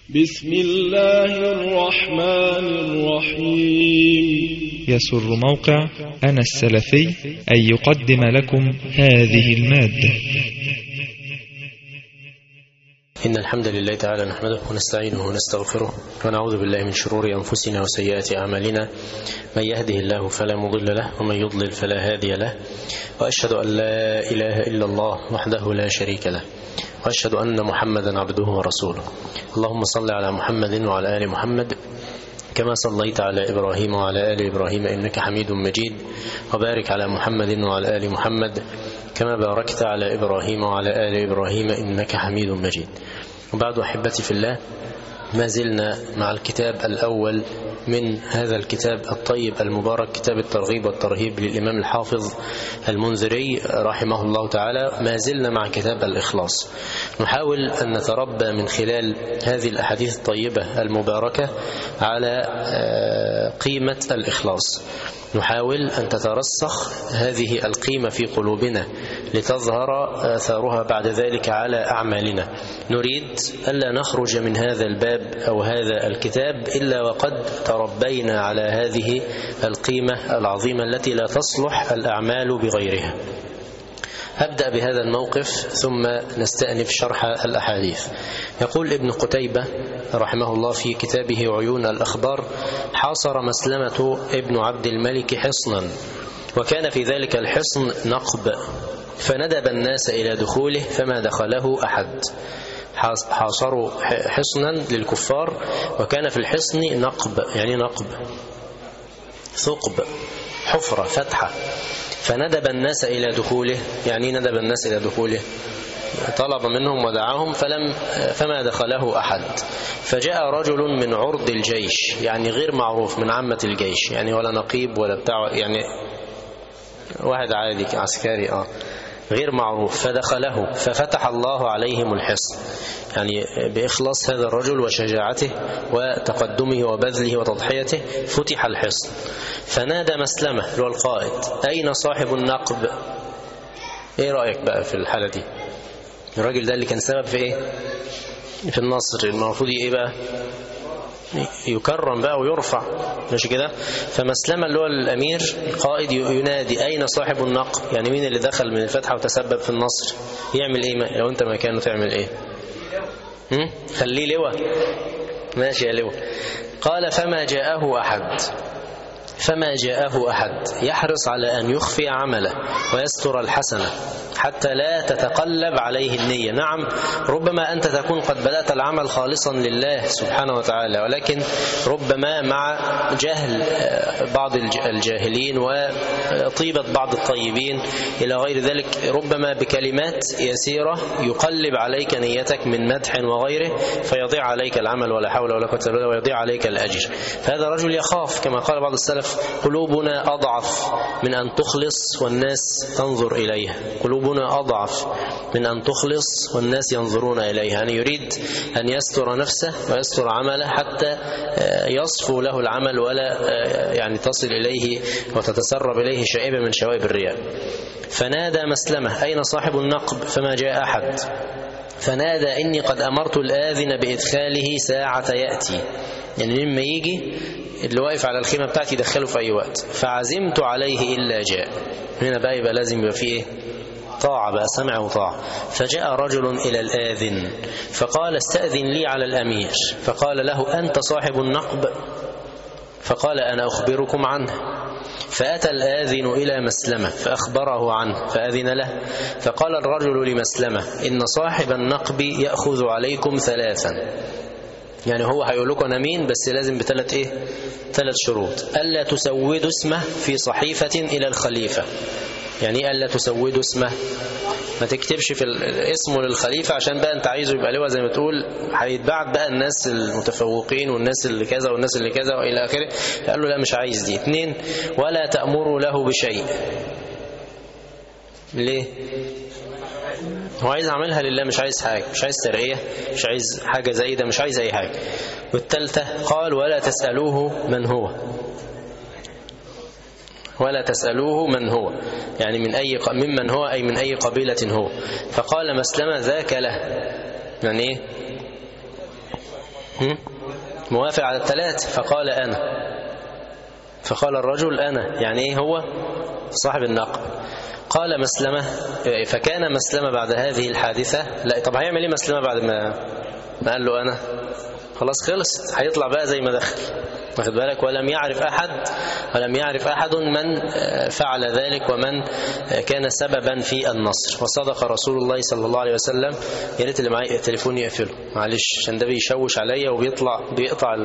بسم الله الرحمن الرحيم. يسر موقع أنا السلفي أن يقدم لكم هذه المادة. إن الحمد لله تعالى نحمده ونستعينه ونستغفره ونعوذ بالله من شرور أنفسنا وسيئات أعمالنا، من يهده الله فلا مضل له ومن يضلل فلا هادي له، وأشهد أن لا إله إلا الله وحده لا شريك له، وأشهد أن محمدا عبده ورسوله. اللهم صل على محمد وعلى آل محمد كما صليت على إبراهيم وعلى آل إبراهيم إنك حميد مجيد، وبارك على محمد وعلى آل محمد كما باركت على إبراهيم وعلى آل إبراهيم إنك حميد مجيد. وبعد أحبتي في الله، ما زلنا مع الكتاب الأول من هذا الكتاب الطيب المبارك، كتاب الترغيب والترهيب للإمام الحافظ المنذري رحمه الله تعالى. ما زلنا مع كتاب الإخلاص، نحاول أن نتربى من خلال هذه الأحاديث الطيبة المباركة على قيمة الإخلاص. نحاول أن تترسخ هذه القيمة في قلوبنا لتظهر آثارها بعد ذلك على أعمالنا. نريد ألا نخرج من هذا الباب أو هذا الكتاب إلا وقد تربينا على هذه القيمة العظيمة التي لا تصلح الأعمال بغيرها. أبدأ بهذا الموقف ثم نستأنف شرح الأحاديث. يقول ابن قتيبة رحمه الله في كتابه عيون الأخبار: حاصر مسلمة ابن عبد الملك حصنا، وكان في ذلك الحصن نقب، فندب الناس إلى دخوله فما دخله أحد. حاصروا حصنا للكفار وكان في الحصن نقب، يعني نقب ثقب، حفرة فتحة، فندب الناس إلى دخوله، يعني ندب الناس إلى دخوله، طلب منهم ودعاهم فما دخله أحد. فجاء رجل من عرض الجيش، يعني غير معروف، من عامة الجيش، يعني ولا نقيب ولا بتاع، يعني واحد عادي عسكري غير معروف، فدخله ففتح الله عليهم الحصن. يعني بإخلاص هذا الرجل وشجاعته وتقدمه وبذله وتضحيته فتح الحصن. فنادى مسلمة اللي هو القائد: أين صاحب النقب؟ إيه رأيك بقى في الحالة دي؟ الراجل ده اللي كان سبب في إيه؟ في النصر، المفروض إيه بقى؟ يكرم بقى ويرفع، ماشي كده؟ فمسلمة اللي هو الأمير القائد ينادي: أين صاحب النقب؟ يعني مين اللي دخل من الفتحة وتسبب في النصر؟ يعمل إيه لو أنت مكانه؟ تعمل إيه؟ خليه لواء، ماشي يا لواء. قال: فما جاءه أحد يحرص على أن يخفي عمله ويستر الحسنة حتى لا تتقلب عليه النية. نعم، ربما أنت تكون قد بدأت العمل خالصا لله سبحانه وتعالى، ولكن ربما مع جهل بعض الجاهلين وطيبة بعض الطيبين إلى غير ذلك، ربما بكلمات يسيرة يقلب عليك نيتك من مدح وغيره فيضيع عليك العمل، ولا حول ولا قوة إلا بالله، ويضيع عليك الأجر. فهذا رجل يخاف، كما قال بعض السلف: قلوبنا أضعف من أن تخلص والناس تنظر إليها. قلوبنا أضعف من أن تخلص والناس ينظرون إليها. يعني يريد أن يستر نفسه ويستر عمله حتى يصفو له العمل ولا يعني تصل إليه وتتسرب إليه شائبة من شوائب الرياء. فنادى مسلمة: أين صاحب النقب؟ فما جاء أحد. فنادى: إني قد أمرت الآذن بإدخاله ساعة يأتي، يعني لما يجي اللي واقف على الخيمة بتاعتي يدخله في أي وقت، فعزمت عليه إلا جاء. هنا بقى يبقى لازم يبقى فيه إيه؟ طاعة بقى، سمع وطاعة. فجاء رجل إلى الآذن فقال: استأذن لي على الأمير. فقال له: أنت صاحب النقب؟ فقال: أنا أخبركم عنه. فأتى الآذن إلى مسلمة فأخبره عنه فأذن له. فقال الرجل لمسلمة: إن صاحب النقب يأخذ عليكم 3، يعني هو هيقول لكم أنا مين، بس لازم ثلاث شروط: ألا تسودوا اسمه في صحيفة إلى الخليفة. يعني ألا تسودوا اسمه، ما تكتبش في اسمه للخليفة عشان بقى أنت عايزه يبقى لواء زي ما تقول، هيتبعت بقى الناس المتفوقين والناس اللي كذا والناس اللي كذا وإلى آخره. قال له: لا، مش عايز دي. 2: ولا تأمروا له بشيء. ليه؟ هو عايز عملها لله، مش عايز حاجة، مش عايز ترقية، مش عايز حاجة زايدة، مش عايز أي حاجة. والثالثة قال: ولا تسألوه من هو. ولا تسألوه من هو، يعني ممن هو، أي من أي قبيلة هو. فقال مسلمة: ذاك له. يعني إيه؟ موافق على الثلاث. فقال أنا، فقال الرجل أنا، يعني إيه هو صاحب الناقة. قال مسلمة، فكان مسلمة بعد هذه الحادثة، لا طب هيعمل إيه مسلمة بعد ما قال له أنا؟ خلاص خلص، هيطلع بقى زي ما دخل، واخد بالك. ولم يعرف أحد من فعل ذلك ومن كان سببا في النصر. وصدق رسول الله صلى الله عليه وسلم. يا ريت اللي معايا التليفون يقفله معلش، عشان ده بيشوش عليا بيقطع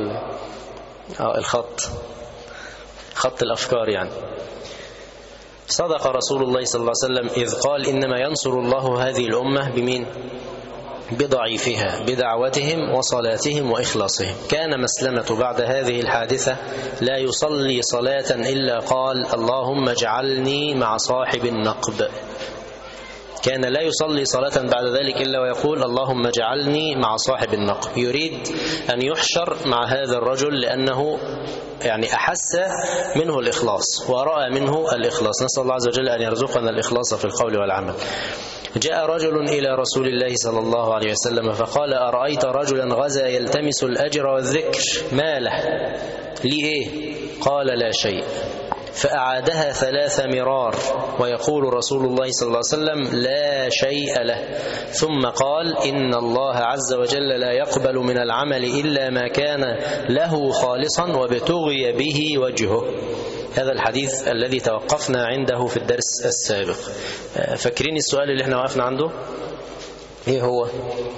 خط الأفكار يعني. صدق رسول الله صلى الله عليه وسلم إذ قال إنما ينصر الله هذه الأمة بمين؟ بضعيفها، بدعوتهم وصلاتهم وإخلاصهم. كان مسلمة بعد هذه الحادثة لا يصلي صلاة إلا قال اللهم اجعلني مع صاحب النقب. كان لا يصلي صلاة بعد ذلك إلا ويقول اللهم اجعلني مع صاحب النقب. يريد أن يحشر مع هذا الرجل لأنه يعني أحس منه الإخلاص ورأى منه الإخلاص. نسأل الله عز وجل أن يرزقنا الإخلاص في القول والعمل. جاء رجل إلى رسول الله صلى الله عليه وسلم فقال أرأيت رجلا غزا يلتمس الأجر والذكر ما له؟ لي إيه؟ قال لا شيء. فأعادها 3 مرار ويقول رسول الله صلى الله عليه وسلم لا شيء له. ثم قال إن الله عز وجل لا يقبل من العمل إلا ما كان له خالصا وابتغي به وجهه. هذا الحديث الذي توقفنا عنده في الدرس السابق. فاكرين السؤال اللي احنا وقفنا عنده ايه هو؟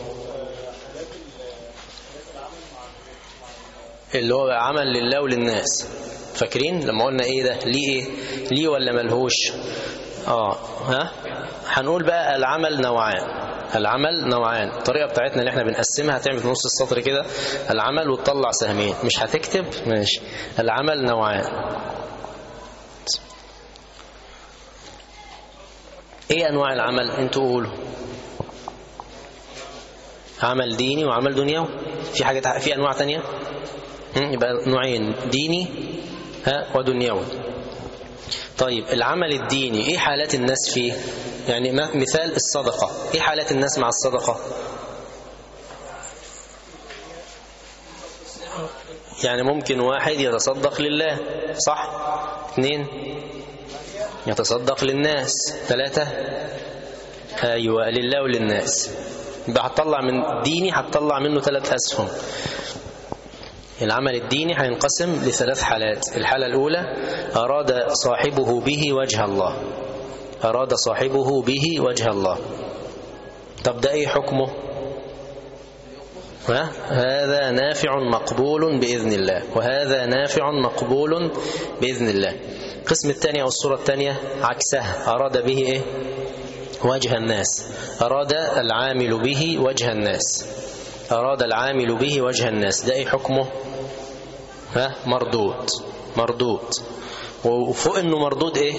اللي هو عمل لله وللناس. فاكرين لما قلنا ايه ده؟ ليه؟ ليه ولا ملهوش؟ هنقول بقى العمل نوعان. الطريقة بتاعتنا اللي احنا بنقسمها هتعمل في نص السطر كده العمل وتطلع سهمين، مش هتكتب ماشي. العمل نوعان. ايه انواع العمل؟ انتوا قولوا. عمل ديني وعمل دنيوي. في انواع تانية؟ يبقى نوعين، ديني ودنيوي. طيب العمل الديني ايه حالات الناس فيه؟ يعني مثال الصدقة، ايه حالات الناس مع الصدقة؟ يعني ممكن واحد يتصدق لله، صح؟ 2 يتصدق للناس، 3 ايوه لله وللناس. يبقى هتطلع من ديني هتطلع منه 3 أسهم. العمل الديني هينقسم ل3 حالات. الحالة الأولى أراد صاحبه به وجه الله. أراد صاحبه به وجه الله. طب ده ايه حكمه؟ هذا نافع مقبول بإذن الله، وهذا نافع مقبول بإذن الله. القسم الثاني أو الصورة الثانية عكسها، أراد به إيه؟ وجه الناس. أراد العامل به وجه الناس. أراد العامل به وجه الناس، ده إيه حكمه؟ مردود. وفوق إنه مردود إيه؟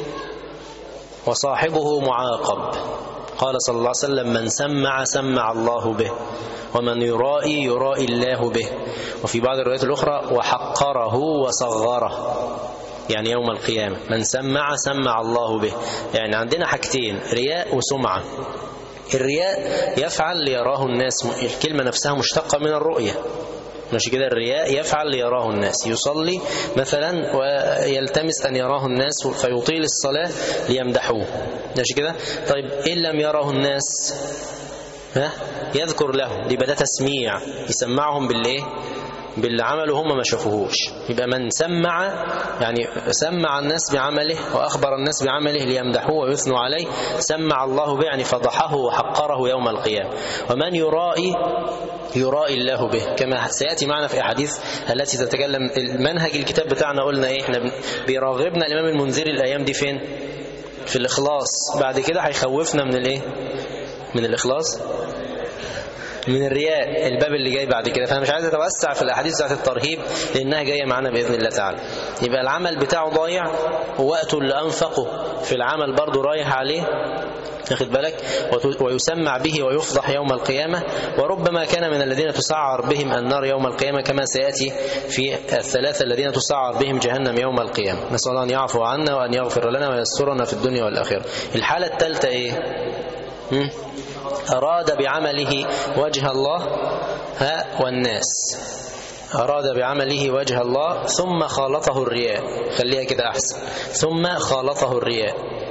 وصاحبه معاقب. قال صلى الله عليه وسلم من سمع الله به، ومن يرائي الله به. وفي بعض الروايات الأخرى وحقره وصغره، يعني يوم القيامة من سمع الله به. يعني عندنا حاجتين، رياء وسمعة. الرياء يفعل ليراه الناس، الكلمة نفسها مشتقة من الرؤية، ماشي كده. الرياء يفعل ليراه الناس، يصلي مثلا ويلتمس أن يراه الناس فيطيل الصلاة ليمدحوه، ماشي كده. طيب إن لم يراه الناس يذكر له، يبقى ده تسميع، يسمعهم بالإيه؟ باللي عمله هم ما شافوهوش. يبقى من يعني سمع الناس بعمله وأخبر الناس بعمله ليمدحوه ويثنوا عليه، سمع الله به يعني فضحه وحقره يوم القيامة. ومن يرائي الله به، كما سيأتي معنا في أحاديث التي تتكلم. المنهج الكتاب بتاعنا قلنا إيه؟ إحنا بيراغبنا الإمام المنذري الأيام دي فين؟ في الإخلاص. بعد كده هيخوفنا من الإيه؟ من الإخلاص، من الرياء، الباب اللي جاي بعد كده. فأنا مش عايز أتوسع في الأحاديث ذات الترهيب لأنها جاية معنا بإذن الله تعالى. يبقى العمل بتاعه ضايع، ووقته اللي أنفقه في العمل برضه رايح عليه، ياخد بالك، ويسمع به ويفضح يوم القيامة. وربما كان من الذين تسعر بهم النار يوم القيامة، كما سيأتي في 3 الذين تسعر بهم جهنم يوم القيامة. نسأل الله أن يعفو عنا وأن يغفر لنا ويسترنا في الدنيا والآخرة. الحالة الثالثة إيه؟ أراد بعمله وجه الله والناس، أراد بعمله وجه الله ثم خالطه الرياء، خليها كده أحسن، ثم خالطه الرياء.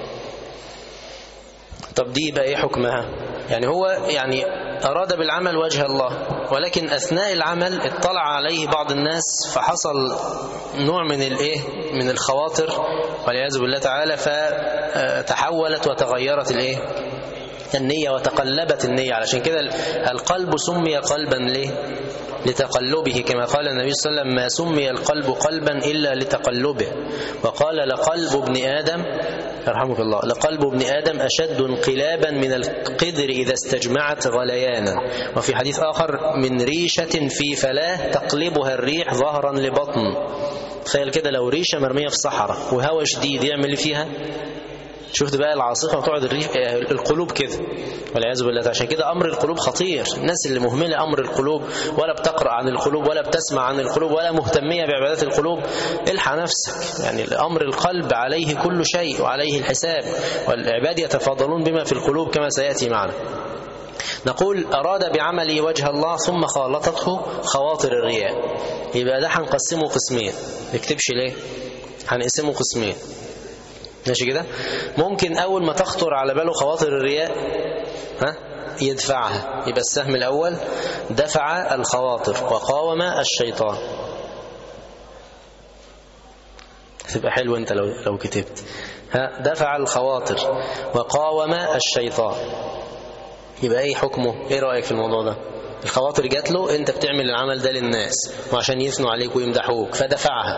طب دي بقى إيه حكمها؟ يعني هو يعني أراد بالعمل وجه الله، ولكن أثناء العمل اطلع عليه بعض الناس فحصل نوع من الخواطر والعياذ بالله تعالى، فتحولت وتغيرت النية وتقلبت النية. علشان كده القلب سمي قلبا ليه؟ لتقلبه، كما قال النبي صلى الله عليه وسلم: ما سمي القلب قلبا إلا لتقلبه. وقال: لقلب ابن آدم يرحمك الله، لقلب ابن آدم أشد انقلابا من القدر إذا استجمعت غليانا. وفي حديث آخر: من ريشة في فلاه تقلبها الريح ظهرا لبطن. تخيل كده لو ريشة مرمية في صحراء وهواء شديد يعمل لي فيها؟ شفت بقى العاصفة وتقعد القلوب كده والعياذ بالله. عشان كده أمر القلوب خطير. الناس اللي مهملة أمر القلوب، ولا بتقرأ عن القلوب ولا بتسمع عن القلوب ولا مهتمية بعبادات القلوب، الحق نفسك. يعني أمر القلب عليه كل شيء وعليه الحساب، والعباد يتفاضلون بما في القلوب كما سيأتي معنا. نقول: أراد بعمله وجه الله ثم خالطته خواطر الرياء. يبقى ده هنقسمه قسمين، نكتبش ليه؟ هنقسمه قسمين، ماشي كده؟ ممكن أول ما تخطر على باله خواطر الرياء يدفعها، يبقى السهم الأول دفع الخواطر وقاوم الشيطان. تبقى حلو أنت لو كتبت دفع الخواطر وقاوم الشيطان. يبقى ايه حكمه؟ ايه رأيك في الموضوع ده؟ الخواطر جات له، انت بتعمل العمل ده للناس وعشان يثنوا عليك ويمدحوك فدفعها.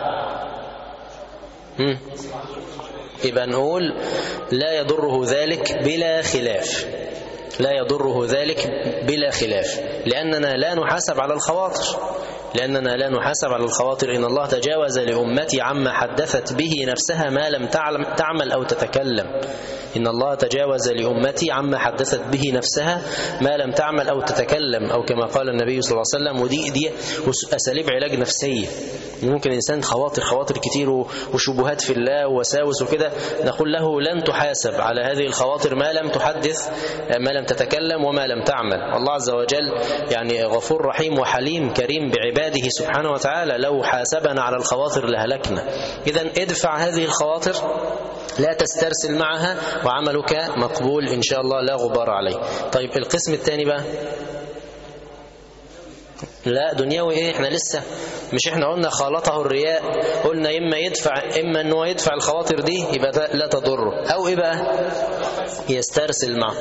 يبقى نقول: لا يضره ذلك بلا خلاف، لا يضره ذلك بلا خلاف، لأننا لا نحاسب على الخواطر، لأننا لا نحاسب على الخواطر. إن الله تجاوز لأمتي عما حدثت به نفسها ما لم تعمل أو تتكلم. إن الله تجاوز لأمتي عما حدثت به نفسها ما لم تعمل أو تتكلم، أو كما قال النبي صلى الله عليه وسلم. ودي أساليب علاج نفسية. ممكن إنسان خواطر كتير وشبهات في الله ووساوس وكده، نقول له: لن تحاسب على هذه الخواطر ما لم تحدث، ما لم تتكلم وما لم تعمل. الله عز وجل يعني غفور رحيم وحليم كريم بعباده سبحانه وتعالى، لو حاسبنا على الخواطر لهلكنا. إذن ادفع هذه الخواطر، لا تسترسل معها، وعملك مقبول إن شاء الله لا غبار عليه. طيب القسم الثاني بقى، لا دنيوي ايه؟ احنا لسه مش احنا قلنا خالطه الرياء، قلنا اما انه يدفع الخواطر دي يبقى لا تضره، او ايه بقى؟ يسترسل معه.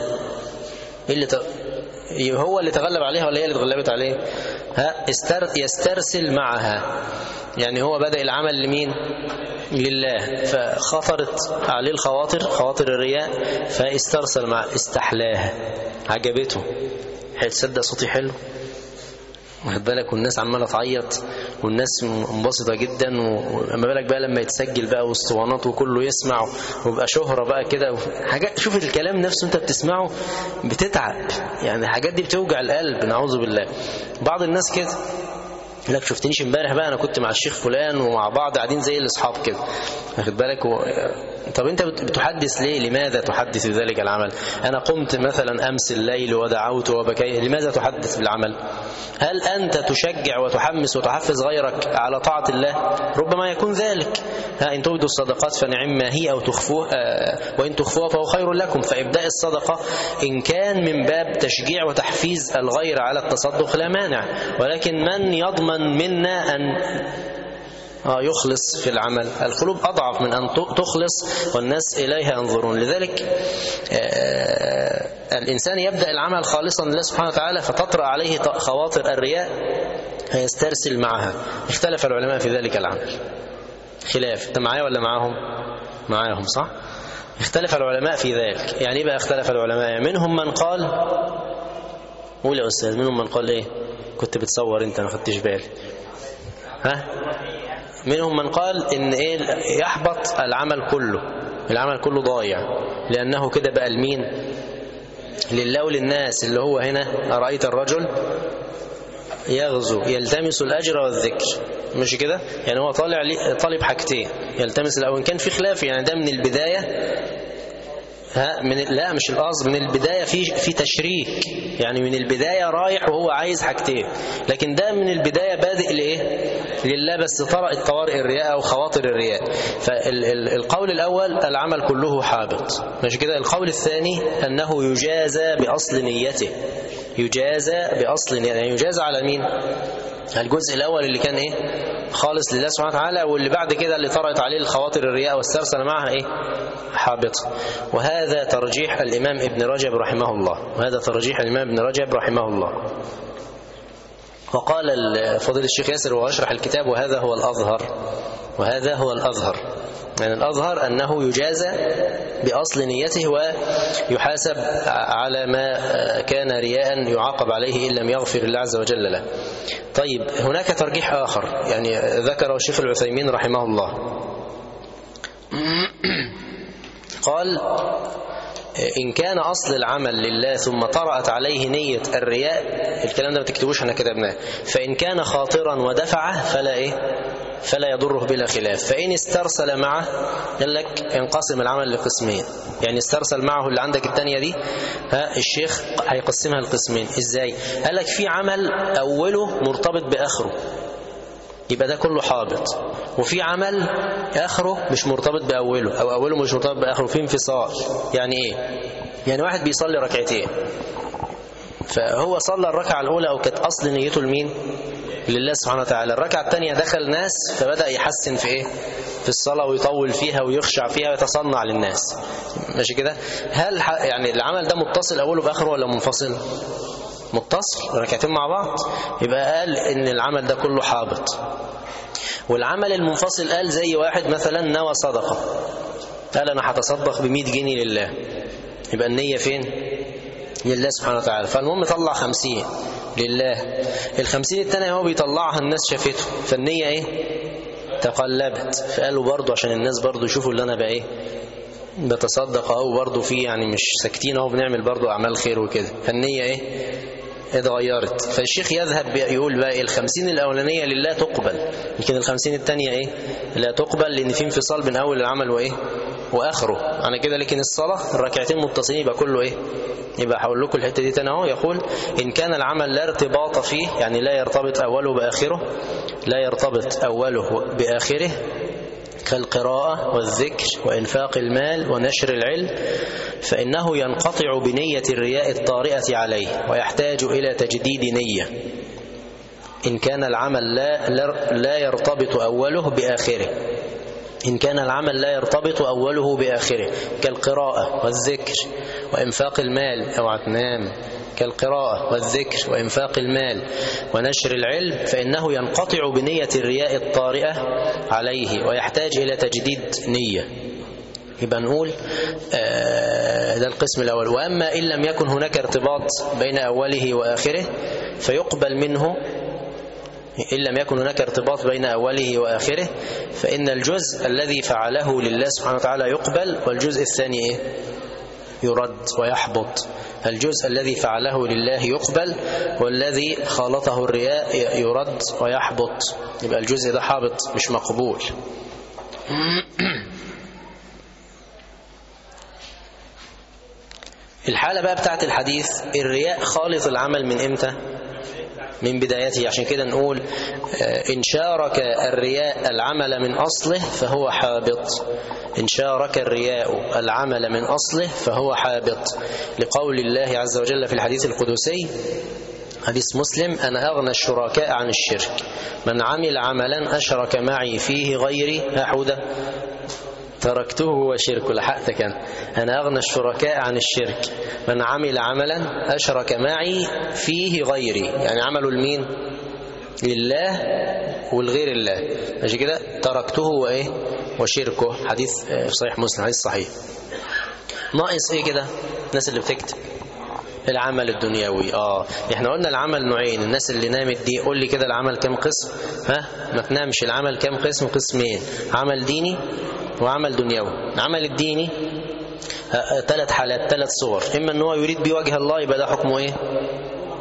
هو اللي تغلب عليها ولا هي اللي تغلبت عليه؟ يسترسل معها، يعني هو بدأ العمل لمين؟ لله، فخطرت عليه خواطر الرياء، فاسترسل مع استحلاها، عجبته. هتصدق صوتي حلو؟ واخد بالك؟ والناس عماله تعيط والناس منبسطه جدا، وما بالك بقى لما يتسجل بقى والاسطوانات وكله يسمع ويبقى شهره بقى كده حاجات. شوف الكلام نفسه انت بتسمعه بتتعب، يعني الحاجات دي بتوجع القلب، نعوذ بالله. بعض الناس كده لك: شفتنيش امبارح بقى، انا كنت مع الشيخ فلان ومع بعض قاعدين زي الاصحاب كده، واخد بالك؟ طب انت بتحدث ليه؟ لماذا تحدث بذلك العمل؟ انا قمت مثلا امس الليل ودعوت وبكيت، لماذا تحدث بالعمل؟ هل انت تشجع وتحمس وتحفز غيرك على طاعة الله؟ ربما يكون ذلك. ان تبدوا الصدقات فنعم ما هي، او تخفوها وان تخفوها فهو خير لكم. فابداء الصدقة ان كان من باب تشجيع وتحفيز الغير على التصدق لا مانع، ولكن من يضمن منا ان يخلص في العمل؟ القلوب أضعف من أن تخلص والناس إليها ينظرون. لذلك الإنسان يبدأ العمل خالصا لله سبحانه وتعالى، فتطرأ عليه خواطر الرياء فيسترسل معها. اختلف العلماء في ذلك العمل خلاف. أنت معايا ولا معاهم صح؟ اختلف العلماء في ذلك. يعني بقى اختلف العلماء؟ منهم من قال، قول يا أستاذ، منهم من قال إيه؟ كنت بتصور أنت ما خدتش بالي. منهم من قال إن إيه؟ يحبط العمل كله ضايع، لأنه كده بقى المين؟ لله وللناس. اللي هو هنا: أرأيت الرجل يغزو يلتمس الأجر والذكر، مش كده؟ يعني هو طالب حاجتين، يلتمس الأول. كان في خلاف يعني ده من البداية لا مش القصد، من البداية في تشريك، يعني من البداية رايح وهو عايز حاجتين، لكن ده من البداية بادئ لإيه؟ لله، بس طرأت طوارئ الرياء أو خواطر الرياء. فالقول الأول العمل كله حابط، مش كده؟ القول الثاني أنه يجازى بأصل نيته، يجازى بأصل، يعني يجازى على مين؟ الجزء الأول اللي كان إيه؟ خالص لله سبحانه وتعالى، واللي بعد كده اللي طرأت عليه الخواطر الرياء واسترسل معها إيه؟ حابط. وهذا ترجيح الإمام ابن رجب رحمه الله، وهذا ترجيح الإمام ابن رجب رحمه الله. وقال فضيلة الشيخ ياسر وأشرح الكتاب: وهذا هو الأظهر، وهذا هو الأظهر، يعني الأظهر أنه يجازى بأصل نيته ويحاسب على ما كان رياء يعاقب عليه إن لم يغفر الله عز وجل له. طيب هناك ترجيح آخر يعني ذكره الشيخ العثيمين رحمه الله، قال: إن كان أصل العمل لله ثم طرأت عليه نية الرياء، الكلام ده ما تكتبوش احنا كتبناه، فإن كان خاطرا ودفعه فلا يضره بلا خلاف. فإن استرسل معه، قال لك ينقسم العمل لقسمين، يعني استرسل معه اللي عندك الثانية دي، الشيخ هيقسمها لقسمين. ازاي؟ قال لك في عمل أوله مرتبط بآخره، يبقى ده كله حابط، وفي عمل آخره مش مرتبط بأوله، أو أوله مش مرتبط بآخره، في انفصال. يعني إيه؟ يعني واحد بيصلي ركعتين، فهو صلى الركعة الأولى أو كانت أصل نيته لمين؟ لله سبحانه وتعالى. الركعة الثانية دخل ناس فبدأ يحسن في إيه؟ في الصلاة، ويطول فيها ويخشع فيها ويتصنع للناس، ماشي كده؟ هل يعني العمل ده متصل أوله بآخره ولا منفصل؟ متصل، ركعتين مع بعض، يبقى قال إن العمل ده كله حابط. والعمل المنفصل قال زي واحد مثلا نوى صدقة، قال أنا هتصدق ب100 جنيه لله، يبقى النية فين؟ لله سبحانه وتعالى. فالمهم طلع 50 لله، ال50 التانية هو بيطلعها الناس شافته، فالنية ايه؟ تقلبت، فقالوا برضو عشان الناس برضو يشوفوا اللي انا بقى ايه بتصدق اهو، برضو في يعني مش ساكتين اهو، بنعمل برضو اعمال خير وكده، فالنية ايه؟ اتغيرت. فالشيخ يذهب يقول بقى ال50 الاولانية لله تقبل، لكن ال50 التانية ايه؟ لا تقبل، لان في انفصال بين اول العمل وايه؟ واخره، انا كده. لكن الصلاة الركعتين متصلين، يبقى كله ايه؟ يبقى هقول لكم الحته دي تاني اهو. يقول: ان كان العمل لا ارتباط فيه، يعني لا يرتبط اوله باخره، لا يرتبط اوله باخره، كالقراءة والذكر وإنفاق المال ونشر العلم، فإنه ينقطع بنية الرياء الطارئة عليه ويحتاج إلى تجديد نية. إن كان العمل لا يرتبط أوله بآخره، إن كان العمل لا يرتبط أوله بآخره، كالقراءة والذكر وإنفاق المال، أو تنام، كالقراءة والذكر وإنفاق المال ونشر العلم، فإنه ينقطع بنية الرياء الطارئة عليه ويحتاج إلى تجديد نية. يبقى نقول ده القسم الأول. وأما إن لم يكن هناك ارتباط بين أوله وآخره فيقبل منه، إن لم يكن هناك ارتباط بين أوله وآخره فإن الجزء الذي فعله لله سبحانه وتعالى يقبل، والجزء الثاني إيه؟ يرد ويحبط. الجزء الذي فعله لله يقبل، والذي خالطه الرياء يرد ويحبط، يبقى الجزء ده حابط مش مقبول. الحالة بقى بتاعت الحديث، الرياء خالط العمل من إمتى؟ من بدايته. عشان كده نقول إن شارك الرياء العمل من أصله فهو حابط، إن شارك الرياء العمل من أصله فهو حابط، لقول الله عز وجل في الحديث القدسي حديث مسلم: أنا أغنى الشركاء عن الشرك، من عمل عملا أشرك معي فيه غيري أحد تركته وشركه. لحقتك أنا أغنى الشركاء عن الشرك، من عمل عملا أشرك معي فيه غيري، يعني عمله لمين؟ لله والغير الله، ماشي كده؟ تركته وإيه؟ وشركه. حديث في صحيح مسلم، حديث صحيح. ناقص إيه كده الناس اللي بتكتب؟ العمل الدنيوي. احنا قلنا العمل نوعين. الناس اللي نامت دي قول لي كده العمل كم قسم؟ ما تنامش. العمل كم قسم؟ قسمين: عمل ديني وعمل دنيوي. العمل الديني 3 حالات، 3 صور: اما ان هو يريد بوجه الله، يبقى ده حكمه ايه؟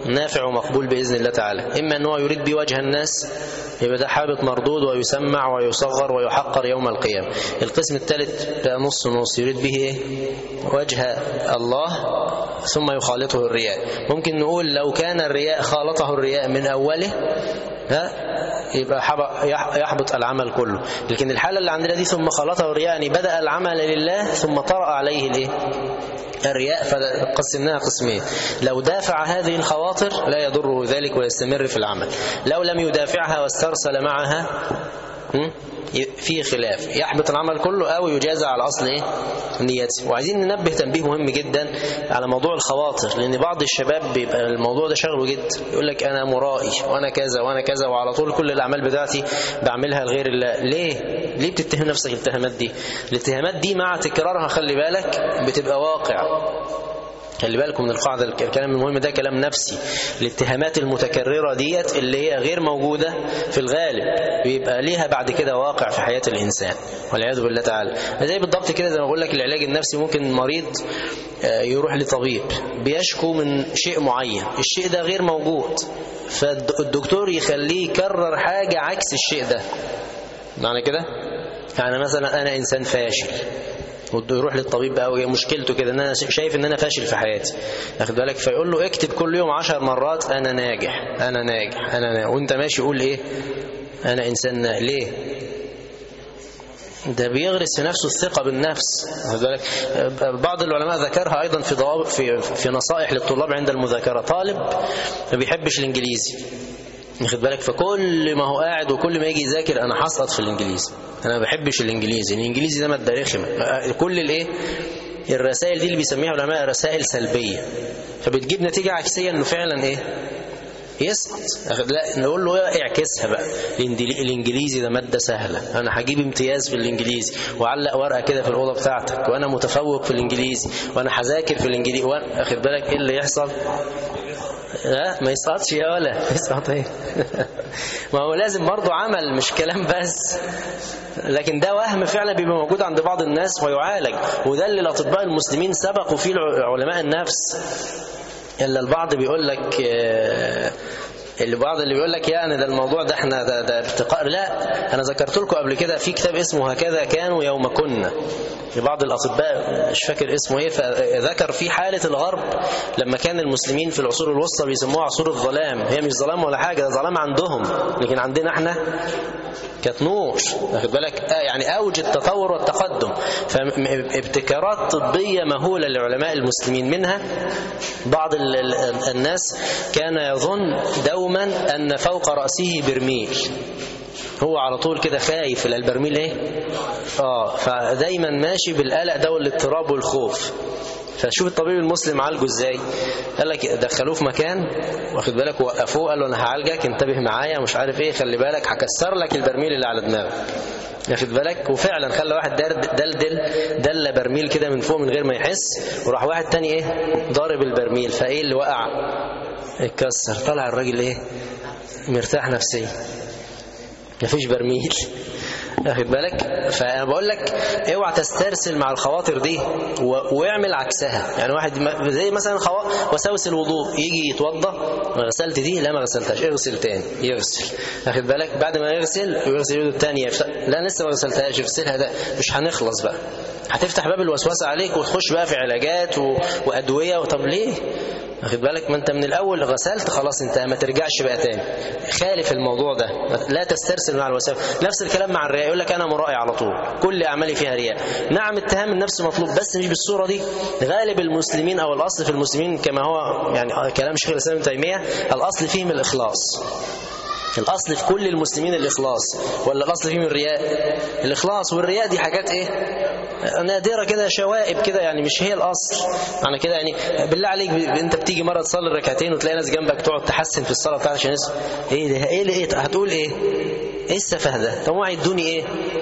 نافع ومقبول بإذن الله تعالى. إما أنه يريد به وجه الناس، يبقى ده حابط مردود ويسمع ويصغر ويحقر يوم القيامة. القسم الثالث ده نص نص، يريد به إيه؟ وجه الله ثم يخالطه الرياء. ممكن نقول لو كان الرياء خالطه الرياء من أوله يبقى يحبط العمل كله. لكن الحالة اللي عندنا دي ثم خالطه الرياء، يعني بدأ العمل لله ثم طرأ عليه الرياء، فقسمناها قسمين. لو دافع هذه الخواطر لا يضره ذلك ويستمر في العمل. لو لم يدافعها واسترسل معها في خلاف، يحبط العمل كله أو يجازى على أصل نيته. وعايزين ننبه تنبيه مهم جدا على موضوع الخواطر، لأن بعض الشباب بيبقى الموضوع ده شغله جدا، يقول لك أنا مرائي وأنا كذا وأنا كذا، وعلى طول كل الأعمال بتاعتي بعملها لغير الله. ليه بتتهم نفسك الاتهامات دي؟ الاتهامات دي مع تكرارها خلي بالك بتبقى واقع. خلي بالكم من القاعدة، الكلام المهم ده كلام نفسي. الاتهامات المتكررة ديت اللي هي غير موجودة في الغالب بيبقى ليها بعد كده واقع في حياة الإنسان والعياذ بالله تعالى. زي بالضبط كده زي ما بقول لك العلاج النفسي، ممكن مريض يروح لطبيب بيشكو من شيء معين، الشيء ده غير موجود، فالدكتور يخليه يكرر حاجة عكس الشيء ده. معنى كده يعني مثلا أنا إنسان فاشل، ويروح للطبيب بقى ومشكلته كده ان انا شايف ان انا فاشل في حياتي، واخد بالك؟ فيقول له اكتب كل يوم 10 مرات انا ناجح انا ناجح انا ناجح، وانت ماشي يقول ايه؟ انا انسان ناجح. ليه؟ ده بيغرس في نفسه الثقة بالنفس، واخد بالك؟ بعض العلماء ذكرها ايضا في نصائح للطلاب عند المذاكرة. طالب ما بيحبش الانجليزي، واخد بالك؟ فكل ما هو قاعد وكل ما يجي يذاكر انا هسقط في الانجليزي، انا ما بحبش الانجليزي ده مادة رخمة. كل الرسائل دي اللي بيسميها العلماء رسائل سلبية، فبتجيب نتيجة عكسية انه فعلا يسقط. لا نقول له اعكسها بقى، الانجليزي ده مادة سهلة، انا هجيب امتياز في الانجليزي وعلق ورقة كده في الأوضة بتاعتك وانا متفوق في الانجليزي وانا هذاكر في الانجليزي، واخد بالك ايه اللي يحصل؟ لا ما يسقطش يا ولا يسقط ما هو لازم برضو عمل مش كلام بس. لكن ده وهم فعلا بيبقى موجود عند بعض الناس ويعالج، وده اللي الأطباء المسلمين سبقوا فيه علماء النفس. إلا البعض بيقول لك اللي بيقول لك يعني ده الموضوع ده احنا ده ارتقاء. لا، انا ذكرت لكم قبل كده في كتاب اسمه هكذا كانوا يوم كنا لبعض الأطباء، مش فاكر اسمه ايه، فذكر في حالة الغرب لما كان المسلمين في العصور الوسطى بيسموها عصور الظلام. هي مش ظلام ولا حاجة، ده ظلام عندهم، لكن عندنا احنا كانت نور، واخد بالك؟ يعني اوج التطور والتقدم. فابتكارات طبية مهولة لعلماء المسلمين، منها بعض الناس كان يظن دوما أن فوق رأسه برميل، هو على طول كده خايف البرميل فدايما ماشي بالقلق ده والاضطراب والخوف. فشوف الطبيب المسلم عالجه ازاي؟ قال لك دخلوه في مكان، واخد بالك، وقفوه قال له انا هعالجك، انتبه معايا مش عارف ايه، خلي بالك هكسر لك البرميل اللي على دماغك، واخد بالك؟ وفعلا خلى واحد دل برميل كده من فوق من غير ما يحس، وراح واحد تاني ضارب البرميل، فايه اللي وقع؟ اتكسر. طلع الراجل مرتاح نفسيا، مفيش برميل، واخد بالك؟ فانا بقول لك اوعى تسترسل مع الخواطر دي واعمل عكسها. يعني واحد زي مثلا وساوس الوضوء، يجي يتوضا، ما غسلت دي؟ لا ما غسلتهاش، اغسل تاني، يغسل، واخد بالك؟ بعد ما يغسل يده الثانيه، لا لسه ما غسلتهاش، اغسلها، ده مش هنخلص بقى، هتفتح باب الوسوسه عليك وتخش بقى في علاجات وادويه. طب ليه؟ واخد بالك؟ ما انت من الاول غسلت خلاص، انت ما ترجعش بقى تاني. خالف الموضوع ده، لا تسترسل مع الوساوس. نفس الكلام مع الرياء، يقول لك انا مرائي على طول، كل اعمالي فيها رياء. نعم اتهام النفس مطلوب، بس مش بالصوره دي. غالب المسلمين او الاصل في المسلمين كما هو يعني كلام شيخ الاسلام ابن تيميه، الاصل فيهم الاخلاص. الاصل في كل المسلمين الاخلاص، ولا الاصل فيهم الرياء؟ الاخلاص. والرياء دي حاجات نادرة كده، شوائب كده، يعني مش هي الأصل. معنى كده يعني بالله عليك انت بتيجي مرة تصلي ركعتين وتلاقي ناس جنبك تقعد تحسن في الصلاة بتاعتك عشان ايه ده؟ ايه هتقول ايه السفه ده؟ طب ما يدوني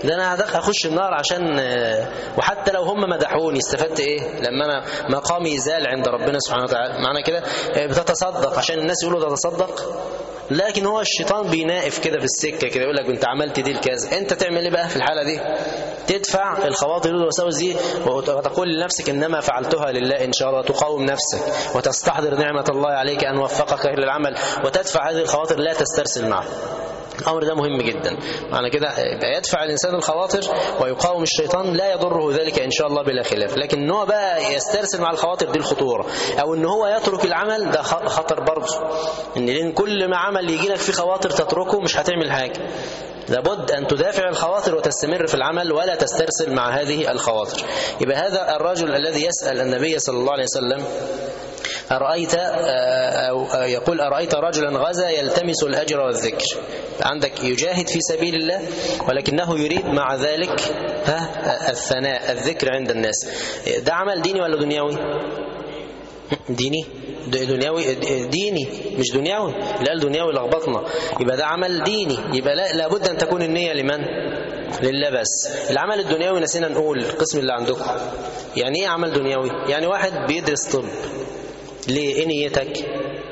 ده انا اخش النار عشان، وحتى لو هم مدحوني استفدت ايه لما انا مقامي زال عند ربنا سبحانه وتعالى؟ معنى كده بتتصدق عشان الناس يقولوا تتصدق، لكن هو الشيطان بينائف كده في السكه كده، يقول لك انت عملت دي الكذا، انت تعمل ايه بقى في الحاله دي؟ تدفع الخواطر والوساوس دي وتقول لنفسك انما فعلتها لله ان شاء الله، تقاوم نفسك وتستحضر نعمه الله عليك ان وفقك للعمل وتدفع هذه الخواطر، لا تسترسل معها. الأمر ده مهم جدا. معنى كده يدفع الإنسان الخواطر ويقاوم الشيطان، لا يضره ذلك إن شاء الله بلا خلاف. لكن إن هو بقى يسترسل مع الخواطر دي الخطورة، أو إن هو يترك العمل ده خطر برضه، إن لأن كل ما عمل يجي لك في خواطر تتركه مش هتعمل حاجة. لابد أن تدافع الخواطر وتستمر في العمل ولا تسترسل مع هذه الخواطر. يبقى هذا الرجل الذي يسأل النبي صلى الله عليه وسلم أرأيت، أو يقول أرأيت رجلا غزا يلتمس الأجر والذكر، عندك يجاهد في سبيل الله ولكنه يريد مع ذلك الثناء الذكر عند الناس، ده عمل ديني ولا دنيوي؟ ديني، دنيوي، ديني مش دنيوي، لا الدنيوي لخبطنا. يبقى ده عمل ديني، يبقى لابد أن تكون النية لمن؟ لله. بس العمل الدنيوي نسينا نقول القسم اللي عندكم. يعني ايه عمل دنيوي؟ يعني واحد بيدرس طب، ليه؟ ايه نيتك؟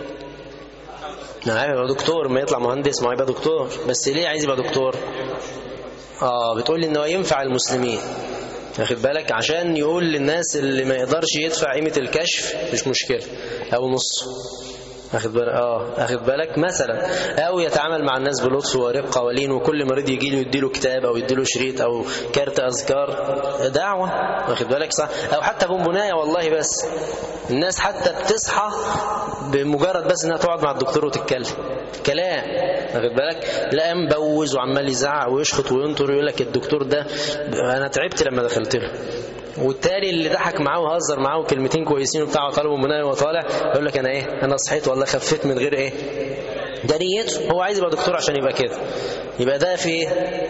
عايز يبقى دكتور، ما يطلع مهندس ما يبقى دكتور، بس ليه عايز يبقى دكتور؟ بتقول انه ينفع المسلمين، واخد بالك، عشان يقول للناس اللي ما يقدرش يدفع قيمة الكشف مش مشكلة او نص، واخد بالك، واخد بالك مثلا، او يتعامل مع الناس بلطف ورقه ولين، وكل مريض يجي له يديله كتاب او يديله شريط او كارت اذكار، دعوه، واخد بالك صح، او حتى بونبونايه والله. بس الناس حتى بتصحى بمجرد بس انها تقعد مع الدكتور وتتكلم كلام، واخد بالك، لا مبوز وعمال يزعق ويشخط وينطر ويقول لك الدكتور ده انا تعبت لما دخلت له، والتالي اللي ضحك معاه وهزر معاه كلمتين كويسين وبتاع طلبه مناي وطالع يقول لك انا ايه، انا صحيت والله خفيت من غير ايه، ده نيته، هو عايز يبقى دكتور عشان يبقى كده. يبقى ده في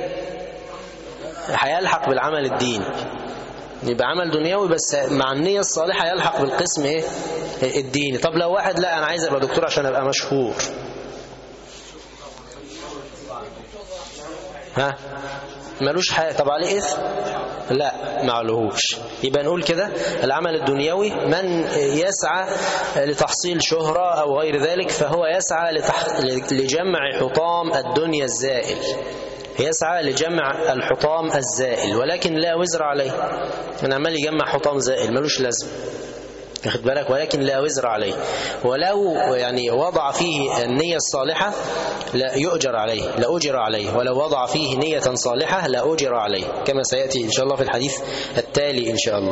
هيلحق بالعمل الديني، يبقى عمل دنيوي بس مع النية الصالحة يلحق بالقسم ايه الديني. طب لو واحد لا انا عايز ابقى دكتور عشان ابقى مشهور، ملوش حاجة، طب عليه إثم؟ لا معلهوش. يبقى نقول كده العمل الدنيوي من يسعى لتحصيل شهرة أو غير ذلك فهو يسعى لجمع حطام الدنيا الزائل، يسعى لجمع الحطام الزائل، ولكن لا وزر عليه، من عمال يجمع حطام زائل ملوش لازم، واخد بالك، ولكن لا وزر عليه، ولو يعني وضع فيه النية الصالحة لا يؤجر عليه، لا أجر عليه، ولو وضع فيه نية صالحة لا أجر عليه، كما سيأتي إن شاء الله في الحديث التالي إن شاء الله.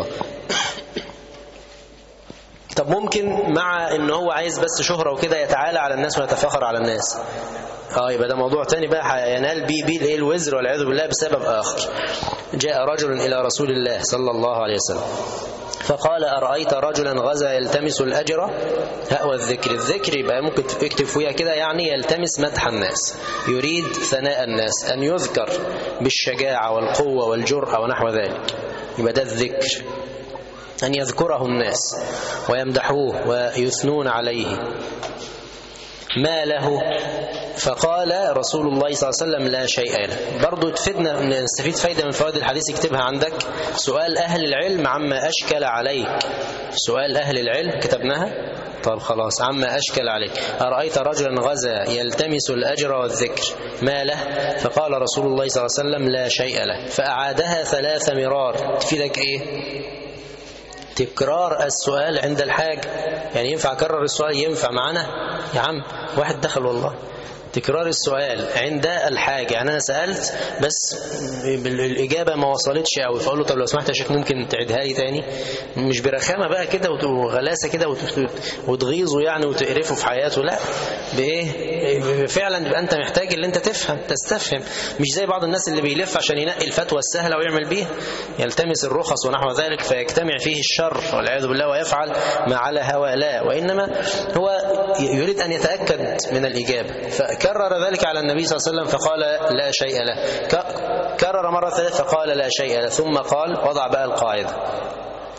طب ممكن مع إنه هو عايز بس شهرة وكده يتعالى على الناس ويتفاخر على الناس، يبقى ده موضوع تاني بقى ينال بيه الوزر والعياذ بالله بسبب آخر. جاء رجل إلى رسول الله صلى الله عليه وسلم فقال أرأيت رجلا غزا يلتمس الأجر والذكر، الذكر يبقى ممكن تكتب فيها كده، يعني يلتمس مدح الناس، يريد ثناء الناس، أن يذكر بالشجاعة والقوة والجرأة ونحو ذلك، يبقى ده الذكر، أن يذكره الناس ويمدحوه ويثنون عليه. ما له؟ فقال رسول الله صلى الله عليه وسلم لا شيء له. برضو تفيدنا، نستفيد فايدة من فوائد الحديث، اكتبها عندك، سؤال أهل العلم عما أشكل عليك، سؤال أهل العلم كتبناها، طب خلاص، عما أشكل عليك، أرأيت رجلا غزا يلتمس الأجر والذكر ما له؟ فقال رسول الله صلى الله عليه وسلم لا شيء له، فأعادها 3 مرار. تفيدك إيه؟ تكرار السؤال عند الحاجة، يعني ينفع أكرر السؤال؟ ينفع معنا يا عم، واحد دخل والله. تكرار السؤال عند الحاجة، يعني أنا سألت بس الإجابة ما وصلتش قوي، فأقول له طب لو سمحت يا شيخ ممكن تعيدها لي تاني، مش برخامة بقى كده وغلاسة كده وتغيظه يعني وتقرفه في حياته، لا، بإيه فعلا يبقى أنت محتاج اللي أنت تفهم تستفهم، مش زي بعض الناس اللي بيلف عشان ينقي الفتوى السهلة ويعمل بيها، يلتمس الرخص ونحو ذلك فيجتمع فيه الشر والعياذ بالله ويفعل ما على هوى لا، وإنما هو يريد أن يتأكد من الإجابة، فكرر ذلك على النبي صلى الله عليه وسلم فقال لا شيء له، كرر مرة ثالثة فقال لا شيء له، ثم قال، وضع بقى القاعدة،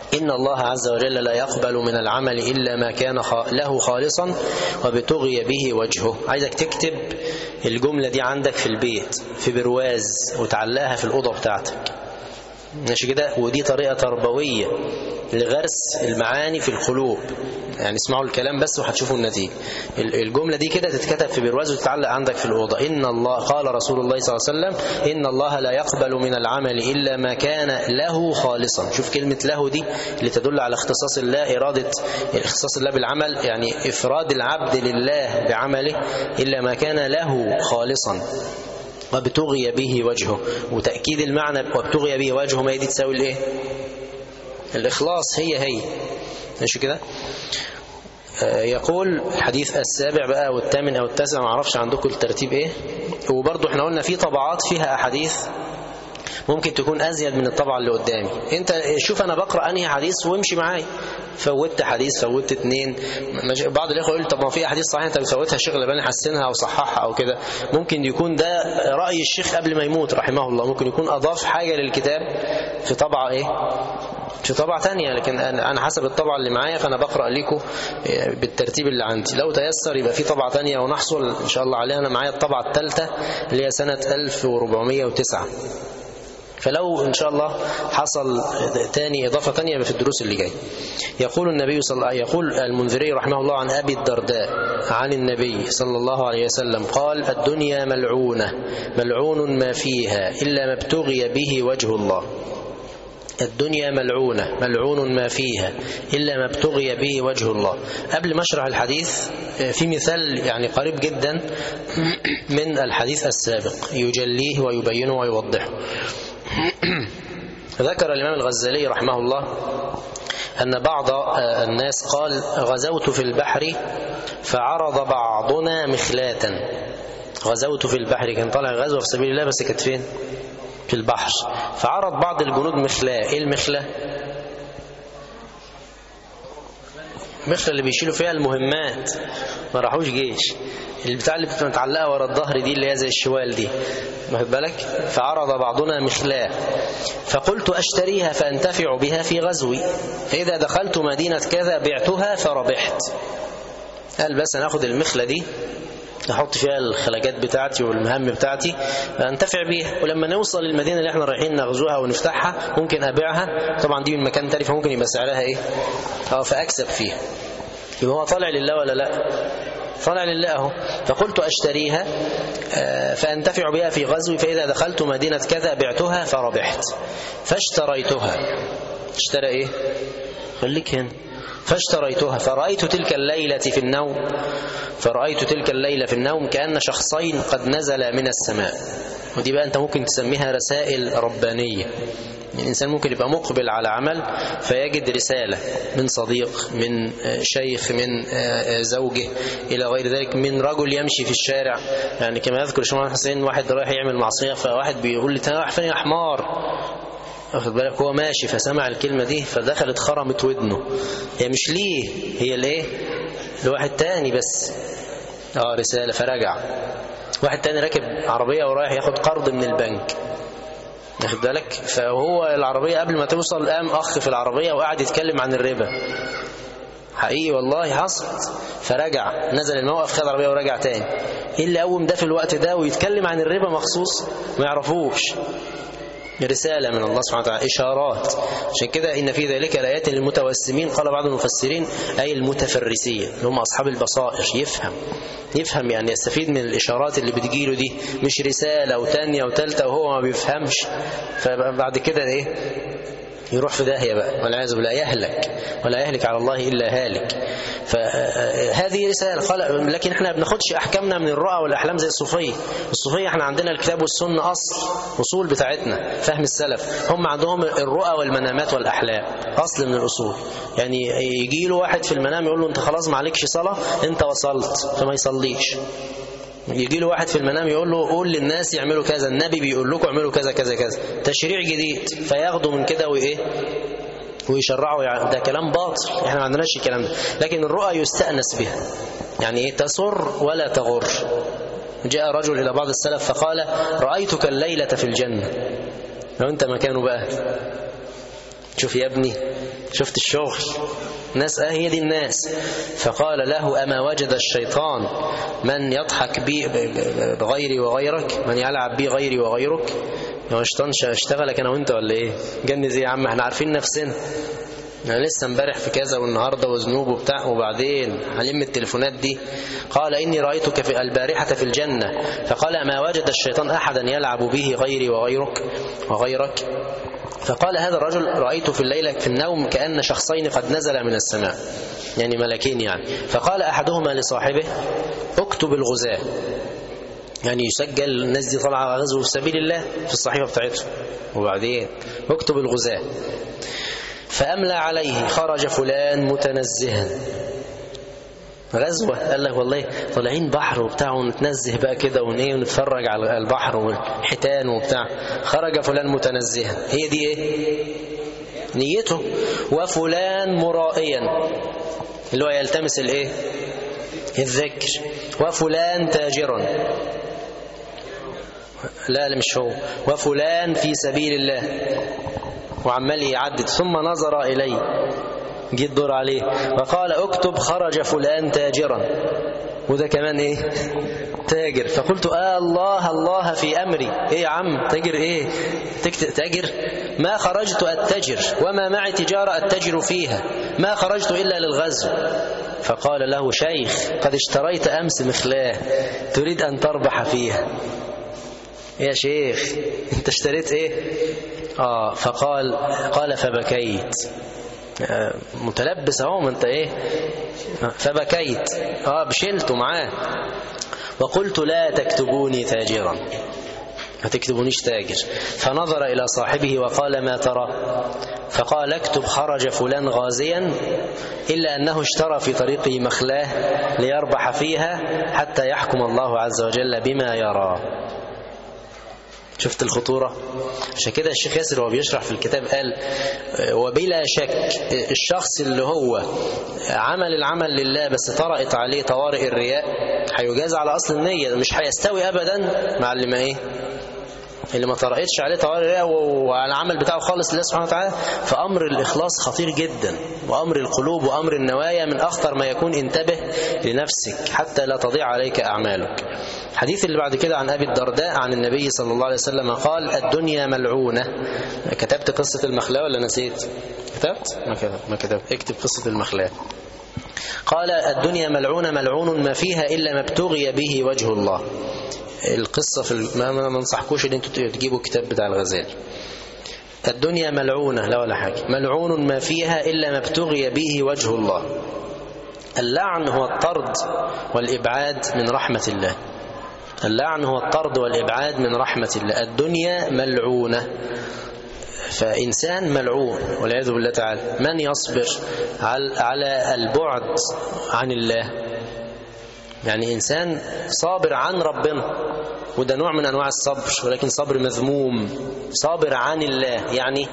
إن الله عز وجل لا يقبل من العمل إلا ما كان له خالصا وابتغي به وجهه. عايزك تكتب الجملة دي عندك في البيت في برواز وتعلقها في الأوضة بتاعتك، ماشي كده؟ ودي طريقة تربوية لغرس المعاني في القلوب. يعني اسمعوا الكلام بس وهتشوفوا النتيجة. الجملة دي كده تتكتب في برواز وتتعلق عندك في الأوضة. إن الله قال رسول الله صلى الله عليه وسلم إن الله لا يقبل من العمل إلا ما كان له خالصا. شوف كلمة له دي اللي تدل على اختصاص الله، إرادة اختصاص الله بالعمل، يعني إفراد العبد لله بعمله، إلا ما كان له خالصا وابتغي به وجهه. وتأكيد المعنى وابتغي به وجهه ما دي تساوي الايه؟ الإخلاص. هي ماشي كده؟ يقول الحديث السابع بقى والثامن أو التاسع، ما اعرفش عندكم الترتيب ايه. وبرضه احنا قلنا في طبعات فيها أحاديث ممكن تكون أزيد من الطبعة اللي قدامي. انت شوف انا بقرأ انهي حديث وامشي معاي. فوتت حديث، فوتت اتنين. بعض الإخوة يقول طب ما في أحاديث صحيحة انت بتفوتها، الشيخ الألباني حسنها أو صححها أو كده. ممكن يكون ده رأي الشيخ قبل ما يموت رحمه الله، ممكن يكون أضاف حاجة للكتاب في طبعة ايه؟ في طبعة تانية، لكن أنا حسب الطبعة اللي معايا فأنا بقرأ لكم بالترتيب اللي عندي. لو تيسر يبقى في طبعة تانية ونحصل إن شاء الله عليها. أنا معايا الطبعة الثالثة اللي هي سنة 1409، فلو إن شاء الله حصل تاني إضافة تانية في الدروس اللي جاي. يقول النبي يقول المنذري رحمه الله عن أبي الدرداء عن النبي صلى الله عليه وسلم قال الدنيا ملعونة ملعون ما فيها إلا ما ابتغي به وجه الله. الدنيا ملعونة ملعون ما فيها إلا ما ابتغي به وجه الله. قبل ما اشرح الحديث في مثال يعني قريب جدا من الحديث السابق يجليه ويبينه ويوضحه. ذكر الإمام الغزالي رحمه الله أن بعض الناس قال غزوت في البحر فعرض بعضنا مخلاة. غزوت في البحر، كان طالع غزوة في سبيل الله بس كانت فين؟ في البحر. فعرض بعض الجنود مخلاة. ايه المخلاة؟ المخلاة اللي بيشيلوا فيها المهمات، ما راحوش جيش. البتاع اللي بتبقى متعلقه ورا الظهر دي اللي هي زي الشوال دي، واخد بالك؟ فعرض بعضنا مخلاة فقلت أشتريها فأنتفع بها في غزوي، فإذا دخلت مدينة كذا بعتها فربحت. قال بس أنا أخذ المخلة دي أحط فيها الخلاجات بتاعتي والمهام بتاعتي أنتفع بيها، ولما نوصل للمدينة اللي احنا رايحين نغزوها ونفتحها ممكن أبيعها. طبعا دي من مكان تاني فممكن يبقى سعرها ايه؟ فأكسب فيها. يبقى هو طالع لله ولا لا؟ طالع لله اهو. فقلت أشتريها فأنتفع بها في غزوي، فإذا دخلت مدينة كذا بعتها فربحت. فاشتريتها. اشترى ايه؟ خليك هنا. فاشتريتها فرأيت تلك الليلة في النوم، فرأيت تلك الليلة في النوم كأن شخصين قد نزل من السماء. ودي بقى أنت ممكن تسميها رسائل ربانية. الإنسان ممكن يبقى مقبل على عمل فيجد رسالة من صديق، من شيخ، من زوجه إلى غير ذلك، من رجل يمشي في الشارع. يعني كما يذكر الشيخ حسين واحد رايح يعمل معصية فواحد بيقول لي رايح فين يا حمار، واخد بالك؟ هو ماشي فسمع الكلمة دي فدخلت خرمت ودنه. هي مش ليه، هي لإيه؟ لواحد تاني بس رسالة. فرجع. واحد تاني راكب عربية ورايح ياخد قرض من البنك، واخد بالك؟ فهو العربية قبل ما توصل قام أخ في العربية وقعد يتكلم عن الربا. حقيقي والله حصلت. فرجع، نزل الموقف، خد العربية ورجع تاني. إيه اللي قوم ده في الوقت ده ويتكلم عن الربا مخصوص؟ ما يعرفوش. رسالة من الله سبحانه وتعالى، إشارات. عشان كده إن في ذلك الآيات للمتوسمين، قال بعض المفسرين أي المتفرسين اللي هم أصحاب البصائر. يفهم يعني يستفيد من الإشارات اللي بتجيله دي، مش رسالة وتانية وتالتة وهو ما بيفهمش. فبعد كده إيه؟ يروح في داهية بقى والعياذ بالله، يهلك ولا يهلك على الله إلا هالك. فهذه رسالة. قال لكن احنا بناخدش أحكامنا من الرؤى والأحلام زي الصوفية. الصوفية احنا عندنا الكتاب والسنة أصول بتاعتنا، فهم السلف. هم عندهم الرؤى والمنامات والأحلام أصل من الأصول. يعني يجي له واحد في المنام يقول له أنت خلاص ما عليكش صلاة، أنت وصلت، فما يصليش. يجي له واحد في المنام يقول له قول للناس يعملوا كذا، النبي بيقول لكم اعملوا كذا كذا كذا، تشريع جديد، فياخدوا من كده ويشرعوا. يعني ده كلام باطل، احنا ما عندناش الكلام ده. لكن الرؤى يستأنس بها، يعني ايه؟ تسر ولا تغر. جاء رجل إلى بعض السلف فقال رأيتك الليلة في الجنة. لو انت مكانه بقى، شوف يا ابني شفت الشغل ناس هي دي الناس. فقال له أما وجد الشيطان من يضحك بي بغيري وغيرك، من يلعب بي غيري وغيرك؟ هو الشيطان اشتغلك أنا وانت ولا ايه؟ جنز ايه يا عم، احنا عارفين نفسنا، أنا لسه امبارح في كذا والنهارده وذنوب وبتاع، وبعدين هلم التليفونات دي. قال إني رأيتك في البارحة في الجنة. فقال ما وجد الشيطان أحدا يلعب به غيري وغيرك. فقال هذا الرجل رأيت في الليلة في النوم كأن شخصين قد نزل من السماء، يعني ملكين يعني. فقال أحدهما لصاحبه اكتب الغزاة، يعني يسجل الناس دي طالعة غزو في سبيل الله في الصحيفة بتاعته، وبعدين اكتب الغزاة. فأملى عليه خرج فلان متنزها، غزوة، قال لك والله طالعين بحر وبتاع ونتنزه بقى كده ونتفرج على البحر والحيتان وبتاع. خرج فلان متنزها، هي دي ايه نيته. وفلان مرائيا، اللي هو يلتمس الايه الذكر. وفلان تاجرا، لا مش هو. وفلان في سبيل الله، وعمال يعدد. ثم نظر إلي، جيت دور عليه وقال اكتب خرج فلان تاجرا، وده كمان ايه تاجر. فقلت الله في أمري، ايه يا عم تاجر ايه تاجر؟ ما خرجت أتجر وما معي تجارة أتجر فيها، ما خرجت إلا للغزو. فقال له شيخ قد اشتريت أمس مخلاه تريد أن تربح فيها. يا شيخ انت اشتريت ايه؟ قال فبكيت، متلبس اهو، ما انت ايه. فبكيت، بشلته معاه. وقلت لا تكتبوني تاجرا، ما تكتبونيش تاجر. فنظر إلى صاحبه وقال ما ترى؟ فقال اكتب خرج فلان غازيا إلا أنه اشترى في طريقه مخلاه ليربح فيها حتى يحكم الله عز وجل بما يرى. شفت الخطورة؟ عشان كده الشيخ ياسر وهو بيشرح في الكتاب قال وبلا شك الشخص اللي هو عمل العمل لله بس طرأت عليه طوارئ الرياء هيجاز على أصل النية، مش هيستوي أبدا مع اللي ما طرأتش عليه طوارئ الرياء وعلى العمل بتاعه خالص لله سبحانه وتعالى. فأمر الإخلاص خطير جدا، وأمر القلوب وأمر النوايا من أخطر ما يكون. انتبه لنفسك حتى لا تضيع عليك أعمالك. الحديث اللي بعد كده عن أبي الدرداء عن النبي صلى الله عليه وسلم قال الدنيا ملعونة. كتبت قصة المخلاة ولا نسيت؟ كتبت؟ ما كتبت. اكتب قصة المخلاة. قال الدنيا ملعونة ملعون ما فيها إلا ما ابتغي به وجه الله. القصة في ما ننصحكوش ان انتوا تجيبوا الكتاب بتاع الغزالي. الدنيا ملعونة، لا ولا حاجة، ملعون ما فيها إلا ما ابتغي به وجه الله. اللعن هو الطرد والإبعاد من رحمة الله. اللعن هو الطرد والإبعاد من رحمة الله. الدنيا ملعونة، فإنسان ملعون والعياذ بالله تعالى. من يصبر على البعد عن الله؟ يعني إنسان صابر عن ربنا، وده نوع من أنواع الصبر، ولكن صبر مذموم. صابر عن الله يعني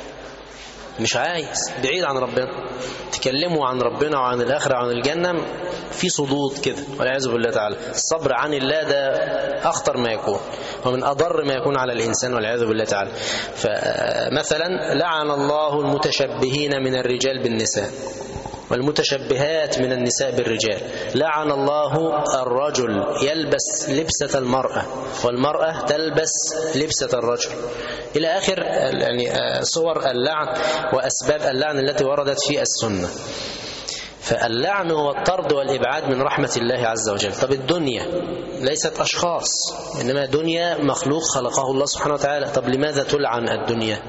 مش عايز، بعيد عن ربنا، تكلموا عن ربنا وعن الآخرة وعن الجنة في صدود كده والعياذ بالله تعالى. الصبر عن الله ده أخطر ما يكون ومن أضر ما يكون على الإنسان والعياذ بالله تعالى. فمثلا لعن الله المتشبهين من الرجال بالنساء والمتشبهات من النساء بالرجال. لعن الله الرجل يلبس لبسة المرأة والمرأة تلبس لبسة الرجل، إلى آخر يعني صور اللعن وأسباب اللعن التي وردت في السنة. فاللعن هو الطرد والإبعاد من رحمة الله عز وجل. طب الدنيا ليست أشخاص، إنما دنيا مخلوق خلقه الله سبحانه وتعالى. طب لماذا تلعن الدنيا؟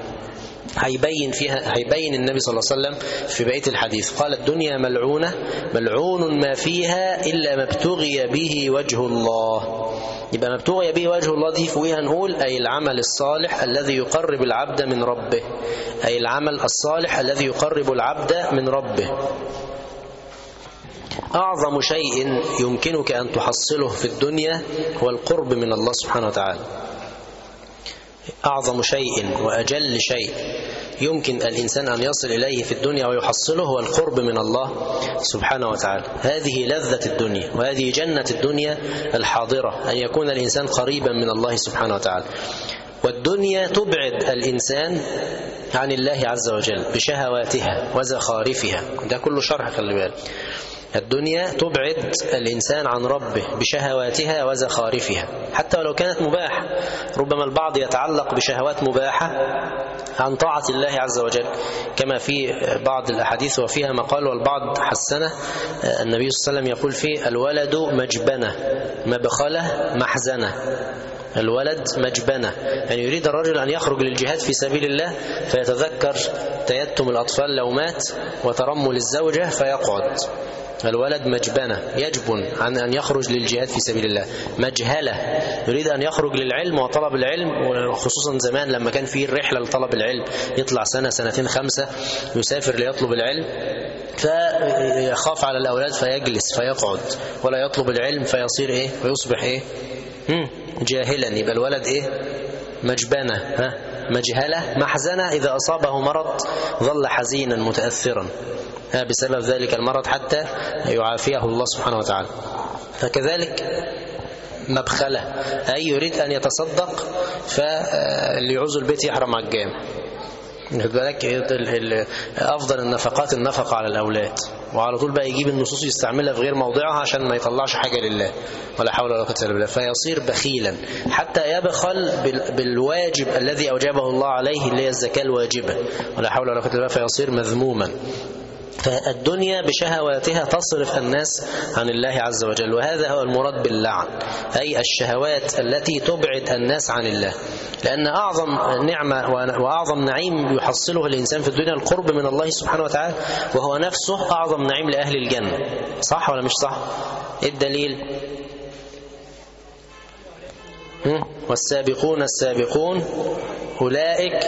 هيبين النبي صلى الله عليه وسلم في بقية الحديث. قال الدنيا ملعونة ملعون ما فيها إلا ما ابتغي به وجه الله. يبقى ما ابتغي به وجه الله دي فوقها نقول أي العمل الصالح الذي يقرب العبد من ربه، أي العمل الصالح الذي يقرب العبد من ربه. أعظم شيء يمكنك أن تحصله في الدنيا هو القرب من الله سبحانه وتعالى. أعظم شيء وأجل شيء يمكن الإنسان أن يصل إليه في الدنيا ويحصله هو القرب من الله سبحانه وتعالى. هذه لذة الدنيا وهذه جنة الدنيا الحاضرة، أن يكون الإنسان قريبا من الله سبحانه وتعالى. والدنيا تبعد الإنسان عن الله عز وجل بشهواتها وزخارفها. ده كله شرح، خلي بالك. الدنيا تبعد الإنسان عن ربه بشهواتها وزخارفها حتى ولو كانت مباحة. ربما البعض يتعلق بشهوات مباحة عن طاعة الله عز وجل، كما في بعض الأحاديث وفيها مقال والبعض حسنه. النبي صلى الله عليه وسلم يقول فيه: الولد مجبنة، مبخلة، محزنة. الولد مجبنة، يعني يريد الرجل أن يخرج للجهاد في سبيل الله فيتذكر تيتم الأطفال لو مات وترمل الزوجة فيقعد. الولد مجبنة، يجبن عن أن يخرج للجهاد في سبيل الله. مجهلة، يريد أن يخرج للعلم وطلب العلم، وخصوصا زمان لما كان فيه الرحلة لطلب العلم، يطلع سنة سنتين 5 يسافر ليطلب العلم، فيخاف على الأولاد فيجلس فيقعد ولا يطلب العلم فيصير إيه؟ ويصبح إيه؟ جاهلا. يبقى الولد إيه؟ مجبنة، مجهلة، محزنة. إذا أصابه مرض ظل حزينا متأثرا بسبب ذلك المرض حتى يعافيه الله سبحانه وتعالى. فكذلك مبخلة، أي يريد أن يتصدق فاللي يعوز البيت يحرم على الجامع. أفضل النفقات النفقة على الأولاد، وعلى طول بقى يجيب النصوص يستعملها في غير موضعها عشان ما يطلعش حاجة لله، ولا حول ولا قوة إلا بالله. فيصير بخيلا حتى يبخل بالواجب الذي أوجبه الله عليه اللي هي الزكاة الواجبة، ولا حول ولا قوة إلا بالله. فيصير مذموما. فالدنيا بشهواتها تصرف الناس عن الله عز وجل، وهذا هو المراد باللعن، أي الشهوات التي تبعد الناس عن الله. لأن أعظم نعمة وأعظم نعيم يحصله الإنسان في الدنيا القرب من الله سبحانه وتعالى، وهو نفسه أعظم نعيم لأهل الجنة. صح ولا مش صح؟ إيه الدليل؟ والسابقون السابقون أولئك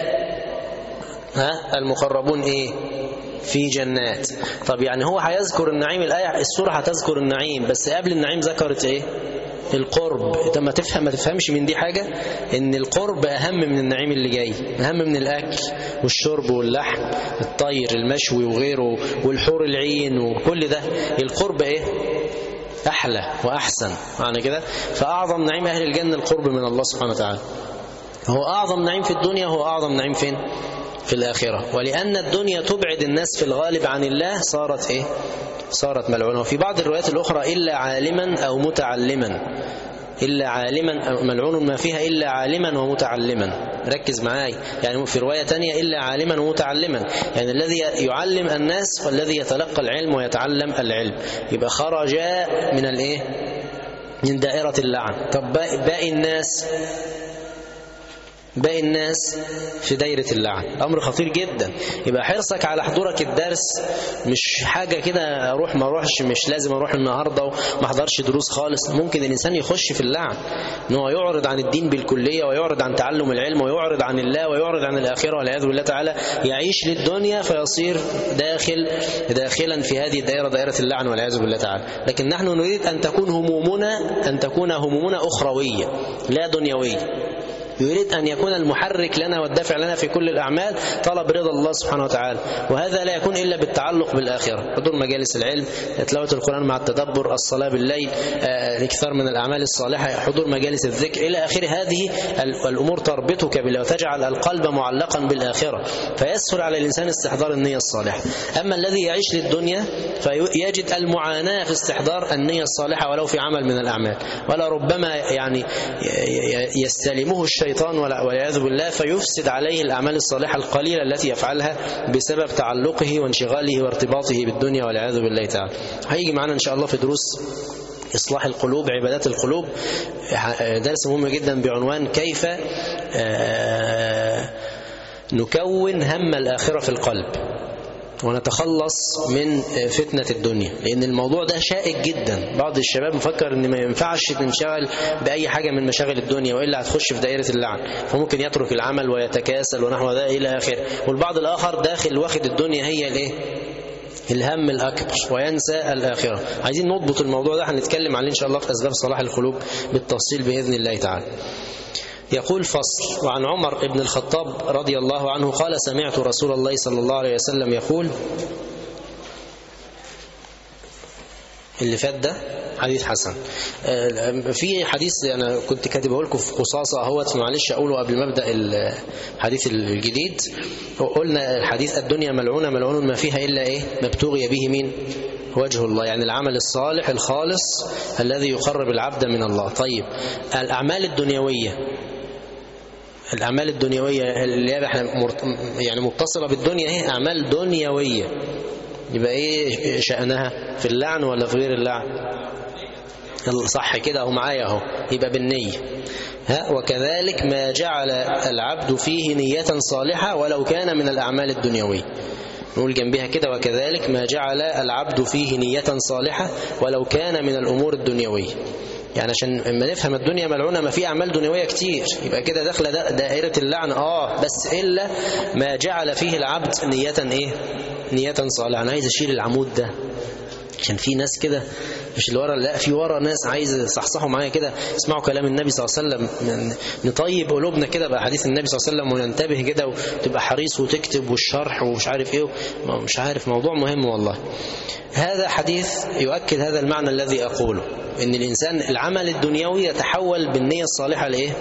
المقربون إيه؟ في جنات. طب يعني هو هيذكر النعيم، الآية السورة هتذكر النعيم، بس قبل النعيم ذكرت إيه؟ القرب. انت ما تفهمش من دي حاجة، ان القرب اهم من النعيم اللي جاي، اهم من الاكل والشرب واللحم، الطير المشوي وغيره والحور العين وكل ده. القرب ايه؟ احلى واحسن معنى كده. فاعظم نعيم اهل الجنة القرب من الله سبحانه وتعالى. هو اعظم نعيم في الدنيا، هو اعظم نعيم فين؟ في الآخرة. ولأن الدنيا تبعد الناس في الغالب عن الله صارت إيه؟ صارت ملعونة. وفي بعض الروايات الأخرى إلا عالما أو متعلما، إلا عالما، ملعون ما فيها إلا عالما ومتعلما. ركز معاي، يعني في رواية تانية إلا عالما ومتعلما، يعني الذي يعلم الناس والذي يتلقى العلم ويتعلم العلم. يبقى خرج من الإيه؟ من دائرة اللعن. طب باقي الناس في دايرة اللعن. أمر خطير جدا. يبقى حرصك على حضورك الدرس مش حاجة كده أروح ما أروحش، مش لازم أروح النهاردة وما أحضرش دروس خالص. ممكن الإنسان يخش في اللعن، إنه يعرض عن الدين بالكلية، ويعرض عن تعلم العلم، ويعرض عن الله، ويعرض عن الآخرة والعياذ بالله تعالى. يعيش للدنيا فيصير داخلا في هذه الدائرة، دائرة اللعن والعياذ بالله تعالى. لكن نحن نريد أن تكون همومنا أخروية لا دنيوية. يريد أن يكون المحرك لنا والدافع لنا في كل الأعمال طلب رضا الله سبحانه وتعالى، وهذا لا يكون إلا بالتعلق بالآخرة. حضور مجالس العلم، تلاوة القرآن مع التدبر، الصلاة بالليل، الاكثار من الأعمال الصالحة، حضور مجالس الذكر إلى آخر. هذه الأمور تربطك بالله وتجعل القلب معلقا بالآخرة، فيسهل على الإنسان استحضار النية الصالحة. أما الذي يعيش للدنيا فيجد المعاناة في استحضار النية الصالحة ولو في عمل من الأعمال، ولا ربما يعني يستلمه الشيطان والعياذ بالله فيفسد عليه الأعمال الصالحة القليلة التي يفعلها بسبب تعلقه وانشغاله وارتباطه بالدنيا والعياذ بالله تعالى. هيجي معنا إن شاء الله في دروس إصلاح القلوب، عبادات القلوب، درس مهم جدا بعنوان كيف نكون هم الآخرة في القلب ونتخلص من فتنة الدنيا. لأن الموضوع ده شائك جدا. بعض الشباب مفكر ان ما ينفعش تنشغل بأي حاجة من مشاغل الدنيا وإلا هتخش في دائرة اللعن، فممكن يترك العمل ويتكاسل ونحو ذلك إلى آخره. والبعض الآخر داخل واخد الدنيا هي الايه؟ الهم الأكبر، وينسى الآخرة. عايزين نضبط الموضوع ده، هنتكلم عليه إن شاء الله في أسباب صلاح القلوب بالتفصيل بإذن الله تعالى. يقول فصل: وعن عمر بن الخطاب رضي الله عنه قال: سمعت رسول الله صلى الله عليه وسلم يقول: اللي فات ده حديث حسن. في حديث أنا كنت كاتبه لكم في قصاصة اهوت، معلش أقوله قبل ما أبدأ الحديث الجديد. قلنا الحديث الدنيا ملعونة ملعون ما فيها إلا إيه؟ ما ابتغي به مين؟ وجه الله، يعني العمل الصالح الخالص الذي يقرب العبد من الله. طيب الأعمال الدنيوية، الأعمال الدنيوية اللي يعني متصلة بالدنيا، هي أعمال دنيوية، يبقى إيه شأنها؟ في اللعن ولا في غير اللعن؟ صح كده، أهو معايا أهو، يبقى بالنية. وكذلك ما جعل العبد فيه نية صالحة ولو كان من الأعمال الدنيوية. نقول جنبها كده وكذلك ما جعل العبد فيه نية صالحة ولو كان من الأمور الدنيوية. يعني عشان لما نفهم الدنيا ملعونة ما في أعمال دنيوية كتير، يبقى كده داخله دائرة اللعن بس إلا ما جعل فيه العبد نية إيه؟ نية صالحة. أنا عايز أشيل العمود ده عشان في ناس كده مش اللي ورا، لا في ورا ناس عايز يصحصحوا معايا كده، اسمعوا كلام النبي صلى الله عليه وسلم، نطيب قلوبنا كده بأحاديث النبي صلى الله عليه وسلم وننتبه كده وتبقى حريص وتكتب والشرح ومش عارف ايه، مش عارف، موضوع مهم والله. هذا حديث يؤكد هذا المعنى الذي أقوله، إن الإنسان العمل الدنيوي يتحول بالنية الصالحة لإيه؟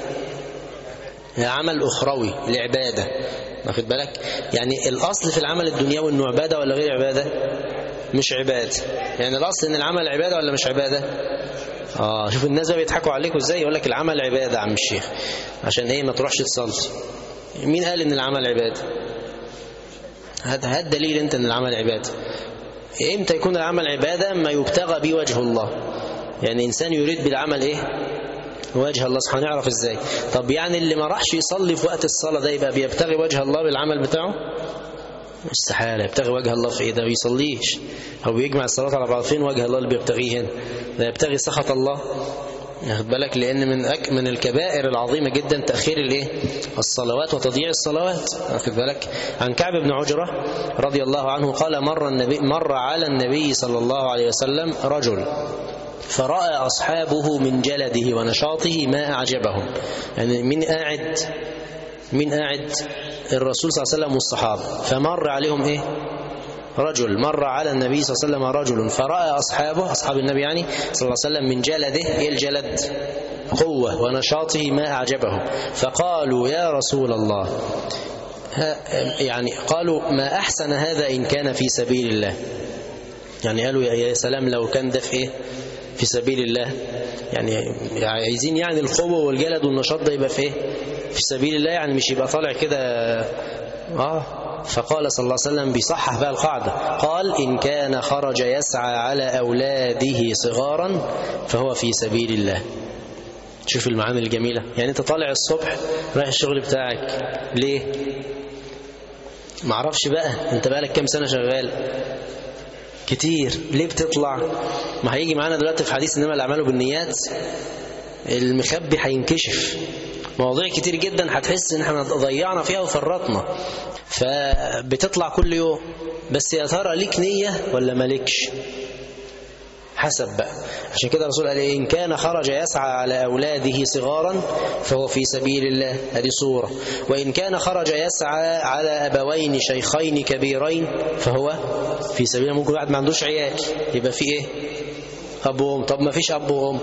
عمل أخروي، لعبادة. واخد بالك؟ يعني الأصل في العمل الدنيوي إنه عبادة ولا غير عبادة؟ مش عبادة. يعني الأصل إن العمل عبادة ولا مش عبادة؟ شوف الناس بقى بيضحكوا عليكم إزاي، يقول لك العمل عبادة يا عم الشيخ، عشان إيه؟ ما تروحش تصلي. مين قال إن العمل عبادة؟ هذا الدليل أنت إن العمل عبادة. إمتى يكون العمل عبادة؟ ما يبتغى به وجه الله، يعني إنسان يريد بالعمل إيه؟ وجه الله سبحانه. نعرف إزاي؟ طب يعني اللي ما راحش يصلي في وقت الصلاة ده يبقى بيبتغي وجه الله بالعمل بتاعه؟ استحالة. يبتغي وجه الله في إيه؟ ده بيصليش أو بيجمع الصلاة على بعض. فين وجه الله اللي بيبتغيه هنا؟ ده يبتغي سخط الله. ياخد بالك؟ لأن من الكبائر العظيمة جدا تأخير الإيه؟ الصلوات وتضييع الصلوات. واخد بالك؟ عن كعب بن عجرة رضي الله عنه قال مر على النبي صلى الله عليه وسلم رجل فرأى أصحابه من جلده ونشاطه ما أعجبهم. يعني من قاعد الرسول صلى الله عليه وسلم والصحابة، فمر عليهم إيه؟ رجل. مر على النبي صلى الله عليه وسلم رجل فرأى أصحابه، أصحاب النبي يعني صلى الله عليه وسلم، من جلده، إيه الجلد؟ قوة، ونشاطه ما أعجبهم، فقالوا يا رسول الله، يعني قالوا ما أحسن هذا إن كان في سبيل الله. يعني قالوا يا سلام لو كان ده في إيه؟ في سبيل الله. يعني عايزين يعني القوة والجلد والنشاط ده يبقى في إيه؟ في سبيل الله، يعني مش يبقى طالع كده. فقال صلى الله عليه وسلم بيصحح بقى القاعدة، قال إن كان خرج يسعى على أولاده صغارا فهو في سبيل الله. شوف المعاني الجميلة. يعني أنت طالع الصبح رايح الشغل بتاعك ليه؟ معرفش بقى أنت بقالك كام سنة شغال؟ كتير. ليه بتطلع؟ ما هيجي معانا دلوقتي في حديث إنما الأعمال بالنيات، المخبي هينكشف مواضيع كتير جدا هتحس ان احنا ضيعنا فيها وفرطنا. فبتطلع كل يوم، بس يا ترى ليك نية ولا مالكش؟ حسب بقى. عشان كده الرسول قال إن كان خرج يسعى على أولاده صغارا فهو في سبيل الله، هذه صورة. وإن كان خرج يسعى على أبوين شيخين كبيرين فهو في سبيل الله. ممكن واحد ما عندوش عيال يبقى في إيه؟ أب وأم. طب ما فيش أب وأم.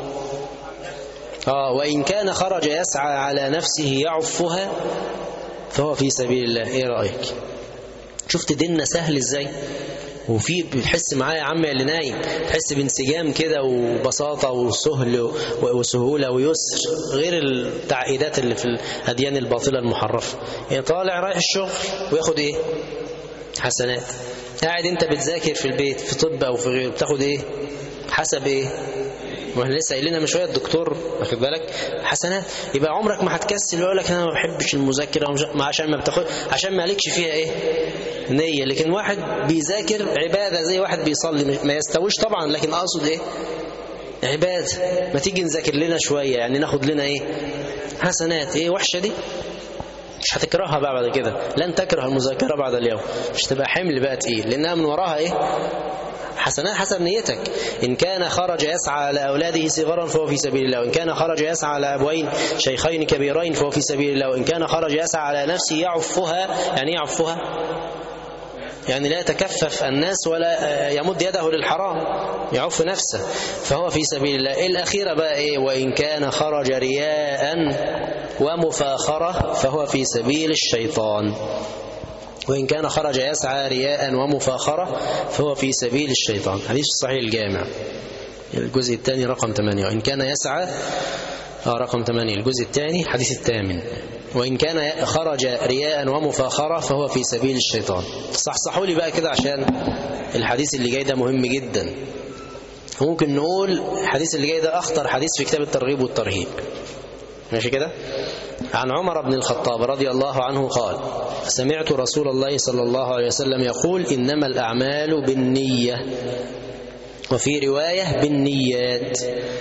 وإن كان خرج يسعى على نفسه يعفها فهو في سبيل الله. إيه رأيك؟ شفت ديننا سهل إزاي؟ وفي بتحس معايا يا عم اللي نايم، تحس بانسجام كده وبساطة وسهل وسهولة ويسر، غير التعقيدات اللي في الأديان الباطلة المحرفة. يعني طالع رايح الشغل وياخد إيه؟ حسنات. قاعد أنت بتذاكر في البيت في طب أو في غيره بتاخد إيه؟ حسب إيه؟ واحنا لسه قايلين من شويه الدكتور، واخد بالك؟ حسنات. يبقى عمرك ما هتكسل ويقول لك انا ما بحبش المذاكره عشان ما بتاخد، عشان ما لكش فيها ايه؟ نيه. لكن واحد بيذاكر عباده زي واحد بيصلي، ما يستويش طبعا، لكن اقصد ايه؟ عباده. ما تيجي نذاكر لنا شويه، يعني ناخد لنا ايه؟ حسنات. ايه وحشه دي؟ مش هتكرهها بقى بعد كده، لن تكره المذاكره بعد اليوم، مش تبقى حمل بقى تقيل، لانها من وراها ايه؟ حسنات حسب نيتك. إن كان خرج يسعى على أولاده صغارا فهو في سبيل الله، وإن كان خرج يسعى على أبوين شيخين كبيرين فهو في سبيل الله، وإن كان خرج يسعى على نفسه يعفها. يعني يعفها يعني لا يتكفف الناس ولا يمد يده للحرام، يعف نفسه، فهو في سبيل الله. الأخيرة بقى إيه؟ وإن كان خرج رياء ومفاخرة فهو في سبيل الشيطان. وإن كان خرج يسعى رياء ومفاخرة فهو في سبيل الشيطان. حديث الصحيح الجامع الجزء الثاني رقم 8. وإن كان يسعى رقم 8 الجزء الثاني حديث الثامن. وإن كان خرج رياء ومفاخرة فهو في سبيل الشيطان. صحصحوا لي بقى كده عشان الحديث اللي جاي ده مهم جدا. ممكن نقول الحديث اللي جاي ده أخطر حديث في كتاب الترغيب والترهيب، ماشي كده؟ عن عمر بن الخطاب رضي الله عنه قال: سمعت رسول الله صلى الله عليه وسلم يقول: إنما الأعمال بالنية، وفي رواية بالنيات،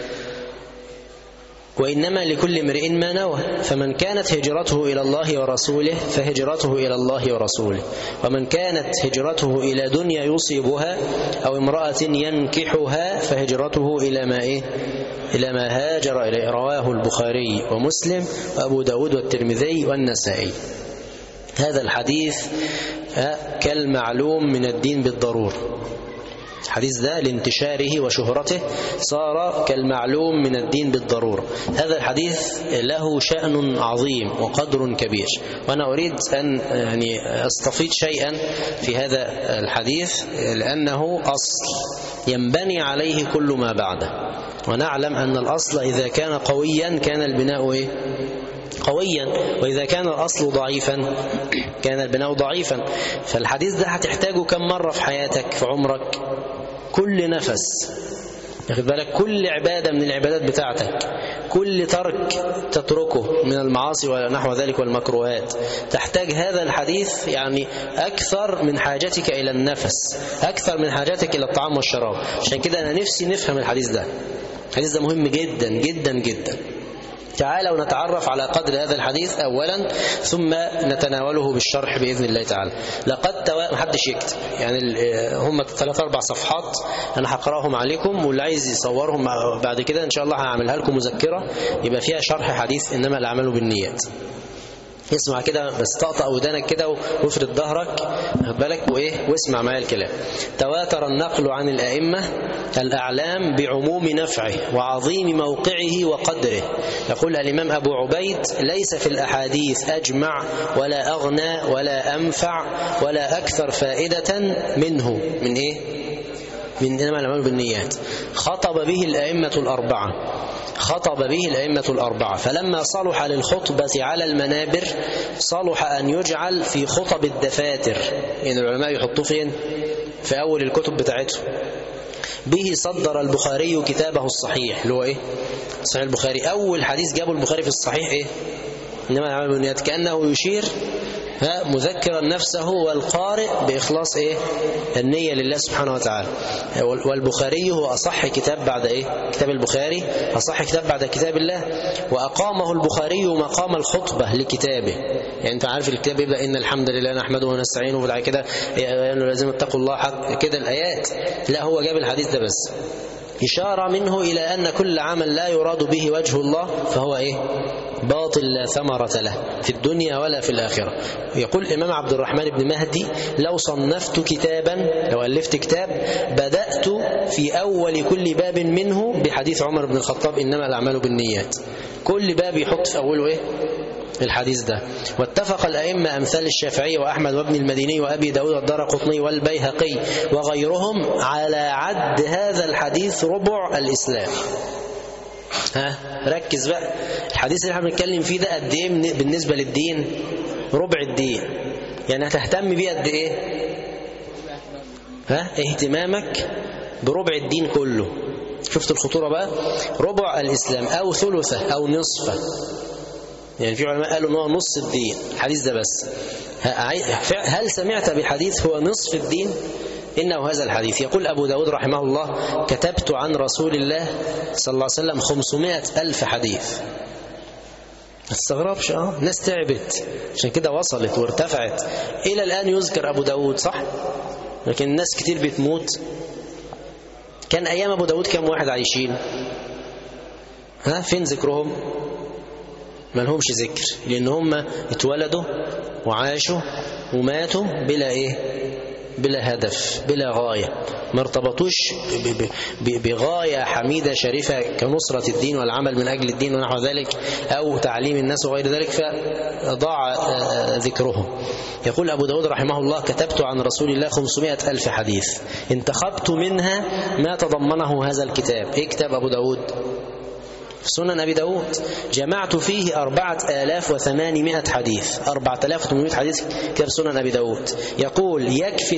وإنما لكل امرئ ما نوى، فمن كانت هجرته إلى الله ورسوله فهجرته إلى الله ورسوله، ومن كانت هجرته إلى دنيا يصيبها أو امرأة ينكحها فهجرته إلى ما هاجر إليه. رواه البخاري ومسلم وأبو داود والترمذي والنسائي. هذا الحديث كالمعلوم من الدين بالضرورة. الحديث ده لانتشاره وشهرته صار كالمعلوم من الدين بالضرورة. هذا الحديث له شأن عظيم وقدر كبير، وأنا أريد أن أستفيد شيئا في هذا الحديث، لأنه أصل ينبني عليه كل ما بعده. ونعلم أن الأصل إذا كان قويا كان البناء قويا، وإذا كان الأصل ضعيفا كان البناء ضعيفا. فالحديث ده هتحتاجه كم مرة في حياتك، في عمرك؟ كل نفس، ياخد بالك، كل عبادة من العبادات بتاعتك، كل ترك تتركه من المعاصي ونحو ذلك والمكروهات، تحتاج هذا الحديث يعني أكثر من حاجتك إلى النفس، أكثر من حاجتك إلى الطعام والشراب. عشان كده أنا نفسي نفهم الحديث ده. الحديث ده مهم جدا جدا جدا. تعالوا نتعرف على قدر هذا الحديث أولا، ثم نتناوله بالشرح بإذن الله تعالى. لقد محدش يكتب، يعني هم 3-4 صفحات أنا هقرأهم عليكم، واللي عايز يصورهم بعد كده إن شاء الله هعملها لكم مذكرة يبقى فيها شرح حديث إنما الأعمال بالنيات. اسمع كده بس، طقطق ودانك كده وافرد ظهرك، خد بالك واسمع معايا الكلام. تواتر النقل عن الأئمة الأعلام بعموم نفعه وعظيم موقعه وقدره. يقول الإمام أبو عبيد: ليس في الأحاديث أجمع ولا أغنى ولا أنفع ولا أكثر فائدة منه. من من إنما الأعمال بالنيات. خطب به الأئمة الأربعة، فلما صلح للخطبة على المنابر صلح أن يجعل في خطب الدفاتر، يعني العلماء يحطوه فين؟ في أول الكتب بتاعته. به صدر البخاري كتابه الصحيح، اللي هو صحيح البخاري. أول حديث جابه البخاري في الصحيح إنما الأعمال بالنيات، كأنه يشير مذكرا نفسه والقارئ بإخلاص النية لله سبحانه وتعالى. والبخاري هو أصح كتاب بعد كتاب البخاري، أصح كتاب بعد كتاب الله، وأقامه البخاري مقام الخطبة لكتابه. يعني أنت عارف الكتاب يبدأ: إن الحمد لله نحمده ونستعينه، وبعد كده لازم اتقوا الله حق كده الآيات. لا، هو جاب الحديث ده بس إشارة منه إلى أن كل عمل لا يراد به وجه الله فهو باطل لا ثمرة له في الدنيا ولا في الآخرة. يقول الإمام عبد الرحمن بن مهدي: لو صنفت كتابا، لو ألفت كتاب، بدأت في أول كل باب منه بحديث عمر بن الخطاب إنما الأعمال بالنيات. كل باب يحط في أوله الحديث ده. واتفق الأئمة أمثال الشافعي وأحمد وابن المديني وأبي داود والدارقطني والبيهقي وغيرهم على عد هذا الحديث ربع الإسلام. ركز بقى، الحديث اللي احنا بنتكلم فيه ده قد ايه بالنسبة للدين؟ ربع الدين. يعني هتهتم بيه قد ايه؟ اهتمامك بربع الدين كله. شفت الخطورة بقى؟ ربع الإسلام أو ثلثه أو نصفه. يعني في علماء قالوا انه نص الدين الحديث ده بس. هل سمعت بحديث هو نصف الدين؟ إنه هذا الحديث. يقول أبو داود رحمه الله: كتبت عن رسول الله صلى الله عليه وسلم 500,000 حديث. ما تستغربش، ناس تعبت عشان كده وصلت وارتفعت. إلى الآن يذكر أبو داود، صح؟ لكن الناس كتير بتموت. كان أيام أبو داود كم واحد عايشين؟ فين ذكرهم؟ ما لهمش ذكر، لأن هم اتولدوا وعاشوا وماتوا بلا هدف بلا غاية، ما ارتبطوش بغاية حميدة شريفة كنصرة الدين والعمل من أجل الدين ونحو ذلك أو تعليم الناس وغير ذلك، فضاع ذكرهم. يقول أبو داود رحمه الله: كتبت عن رسول الله 500,000 حديث، انتخبت منها ما تضمنه هذا الكتاب. إيه كتاب أبو داود؟ سنن أبي داود. جمعت فيه 4,800 حديث، 4,800 حديث كتاب سنن أبي داود. يقول: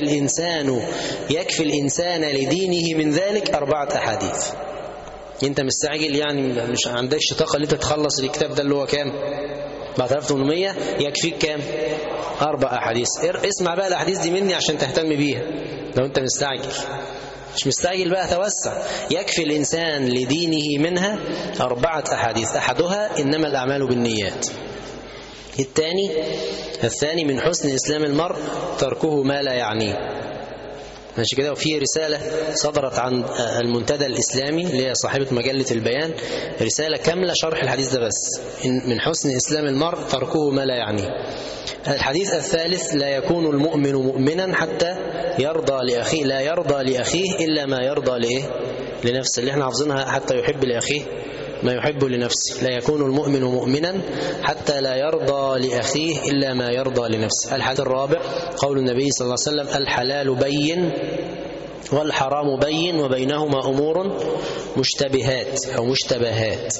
يكفي الإنسان لدينه من ذلك 4 أحاديث. أنت مستعجل يعني مش عندكش طاقة اللي تتخلص الكتاب ده اللي هو كام؟ 4,800. يكفيك كام؟ 4 أحاديث. اسمع بقى الأحاديث دي مني عشان تهتم بيها لو أنت مستعجل. مش مستعجل بقى، توسع. يكفي الإنسان لدينه منها 4 أحاديث، أحدها: إنما الأعمال بالنيات. الثاني: من حسن إسلام المرء تركه ما لا يعنيه. ماشي كده. وفي رسالة صدرت عن المنتدى الإسلامي اللي هي صاحبة مجلة البيان، رسالة كاملة شرح الحديث ده بس: من حسن إسلام المرء تركه ما لا يعنيه. الحديث الثالث: لا يكون المؤمن مؤمنا حتى يرضى لأخيه، لا يرضى لأخيه إلا ما يرضى لنفسه، اللي احنا حافظينها: حتى يحب لأخيه ما يحب لنفسه. لا يكون المؤمن مؤمنا حتى لا يرضى لأخيه إلا ما يرضى لنفسه. الحديث الرابع: قول النبي صلى الله عليه وسلم: الحلال بين والحرام بين وبينهما أمور مشتبهات أو مشتبهات.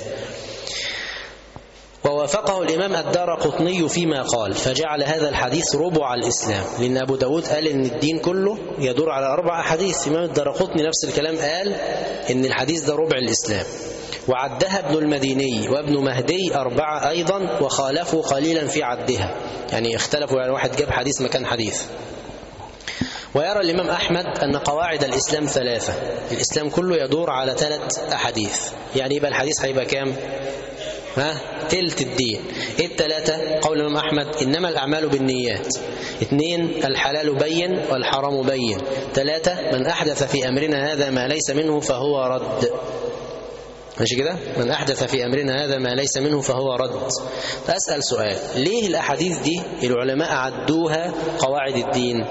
ووافقه الإمام الدارقطني فيما قال، فجعل هذا الحديث ربع الإسلام، لأن أبو داود قال إن الدين كله يدور على 4 أحاديث. الإمام الدارقطني نفس الكلام، قال إن الحديث ده ربع الإسلام. وعدها ابن المديني وابن مهدي 4 أيضا، وخالفوا قليلا في عدها، يعني اختلفوا، يعني واحد جاب حديث مكان حديث. ويرى الإمام أحمد أن قواعد الإسلام 3، الإسلام كله يدور على 3 أحاديث، يعني يبقى الحديث هيبقى كام؟ تلت الدين. ايه ال3؟ قول الإمام أحمد: إنما الأعمال بالنيات. 2: الحلال بين والحرام بين. 3: من أحدث في أمرنا هذا ما ليس منه فهو رد. ماشي كده؟ من أحدث في أمرنا هذا ما ليس منه فهو رد. فأسأل سؤال: ليه الأحاديث دي العلماء عدوها قواعد الدين؟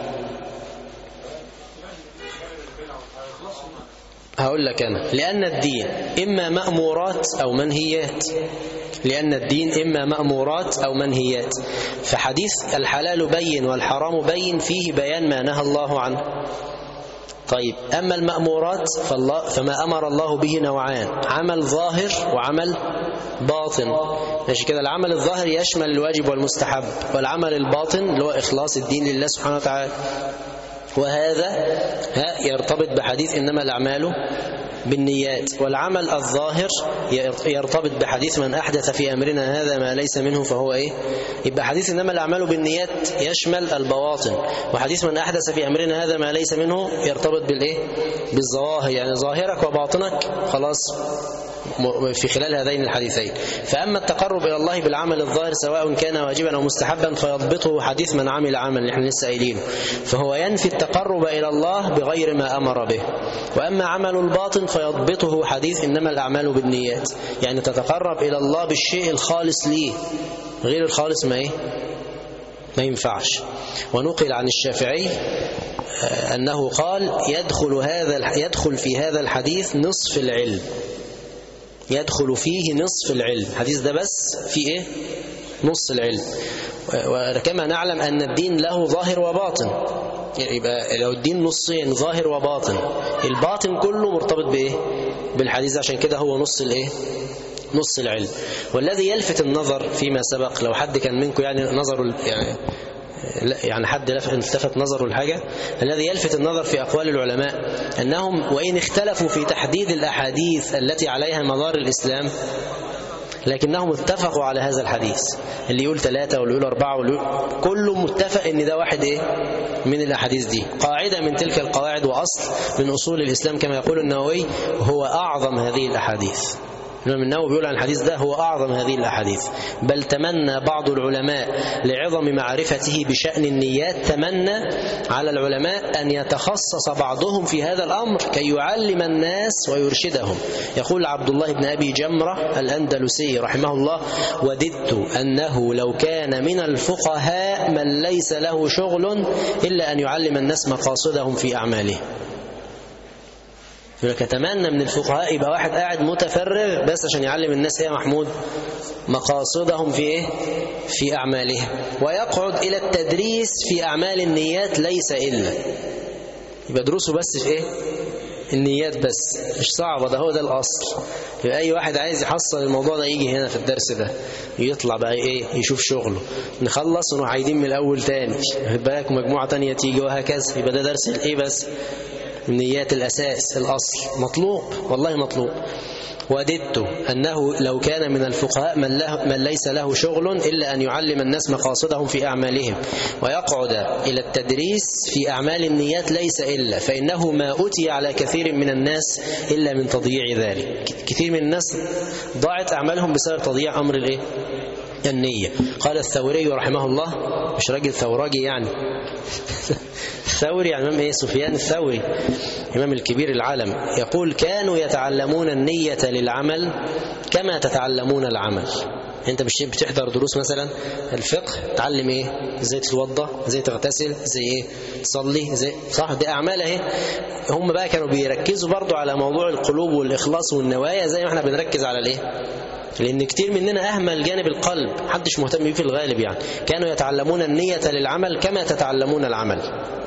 هقول لك أنا: لأن الدين إما مأمورات أو منهيات. لأن الدين إما مأمورات أو منهيات. فحديث الحلال بين والحرام بين فيه بيان ما نهى الله عنه. طيب، أما المأمورات فما أمر الله به نوعان: عمل ظاهر وعمل باطن. ماشي كده؟ العمل الظاهر يشمل الواجب والمستحب، والعمل الباطن اللي هو إخلاص الدين لله سبحانه وتعالى. وهذا يرتبط بحديث إنما الأعمال بالنيات. والعمل الظاهر يرتبط بحديث من أحدث في أمرنا هذا ما ليس منه فهو إيه؟ يبقى حديث إنما الأعمال بالنيات يشمل البواطن، وحديث من أحدث في أمرنا هذا ما ليس منه يرتبط بالإيه؟ بالظواهر، يعني ظاهرك وباطنك خلاص في خلال هذين الحديثين. فأما التقرب إلى الله بالعمل الظاهر سواء كان واجبا أو مستحبا فيضبطه حديث من عمل عمل اللي احنا لسه قايلينه، فهو ينفي التقرب إلى الله بغير ما أمر به. وأما عمل الباطن فيضبطه حديث إنما الأعمال بالنيات، يعني تتقرب إلى الله بالشيء الخالص ليه، غير الخالص ما ينفعش. ونقل عن الشافعي أنه قال: يدخل في هذا الحديث نصف العلم، يدخل فيه نصف العلم. الحديث ده بس فيه نص العلم. وكما نعلم أن الدين له ظاهر وباطن، يبقى لو الدين نصين ظاهر وباطن، الباطن كله مرتبط بالحديث، عشان كده هو نص العلم. والذي يلفت النظر فيما سبق، لو حد كان منكم يعني حد التفت نظره الحاجة، الذي يلفت النظر في أقوال العلماء أنهم وإن اختلفوا في تحديد الأحاديث التي عليها مدار الإسلام، لكنهم اتفقوا على هذا الحديث. اللي يقول 3 واللي يقول 4 كله متفق ان ده واحد من الأحاديث دي. قاعدة من تلك القواعد وأصل من أصول الإسلام كما يقول النووي: هو أعظم هذه الأحاديث. الإمام النووي بيقول عن الحديث ده هو أعظم هذه الأحاديث. بل تمنى بعض العلماء لعظم معرفته بشأن النيات، تمنى على العلماء أن يتخصص بعضهم في هذا الأمر كي يعلم الناس ويرشدهم. يقول عبد الله بن أبي جمرة الأندلسي رحمه الله: وددت أنه لو كان من الفقهاء من ليس له شغل إلا أن يعلم الناس مقاصدهم في أعمالهم. يقول لك أتمنى من الفقهاء يبقى واحد قاعد متفرغ بس عشان يعلم الناس يا محمود مقاصدهم في إيه؟ في أعمالهم، ويقعد إلى التدريس في أعمال النيات ليس إلا. يبقى دروسه بس في إيه؟ النيات بس، مش صعبة، ده هو ده الأصل. يبقى أي واحد عايز يحصل الموضوع ده يجي هنا في الدرس ده، يطلع بقى إيه؟ يشوف شغله، نخلص ونروح عايدين من الأول تاني، خد بالك مجموعة تانية تيجي وهكذا. يبقى ده درس الإيه بس؟ النيات، الأساس، الأصل، مطلوب والله مطلوب. وددت أنه لو كان من الفقهاء من ليس له شغل إلا أن يعلم الناس مقاصدهم في أعمالهم ويقعد إلى التدريس في أعمال النيات ليس إلا، فإنه ما أتي على كثير من الناس إلا من تضييع ذلك. كثير من الناس ضاعت أعمالهم بسبب تضييع أمر الإيه؟ النية. قال الثوري رحمه الله، مش راجل ثوراجي يعني الثوري يعني إمام إيه؟ سفيان الثوري، إمام الكبير العالم، يقول: كانوا يتعلمون النية للعمل كما تتعلمون العمل. أنت مش بتحضر دروس مثلا الفقه تعلم إيه؟ إزاي تتوضأ، إزاي تغتسل، إزاي إيه؟ تصلي، إزاي صح؟ دي أعمال أهي. هم بقى كانوا بيركزوا برضو على موضوع القلوب والإخلاص والنوايا زي ما احنا بنركز على الإيه؟ لأن كتير مننا أهمل جانب القلب، محدش مهتم بيه في الغالب يعني. كانوا يتعلمون النية للعمل كما تتعلمون العمل.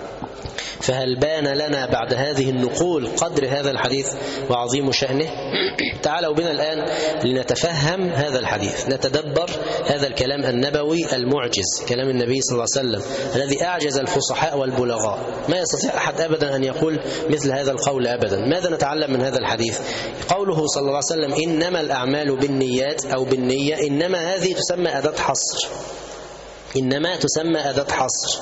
فهل بان لنا بعد هذه النقول قدر هذا الحديث وعظيم شأنه؟ تعالوا بنا الآن لنتفهم هذا الحديث، نتدبر هذا الكلام النبوي المعجز، كلام النبي صلى الله عليه وسلم الذي أعجز الفصحاء والبلغاء. ما يستطيع أحد أبدا أن يقول مثل هذا القول أبدا. ماذا نتعلم من هذا الحديث؟ قوله صلى الله عليه وسلم: إنما الأعمال بالنيات أو بالنية. إنما هذه تسمى أداة حصر، إنما تسمى أداة حصر.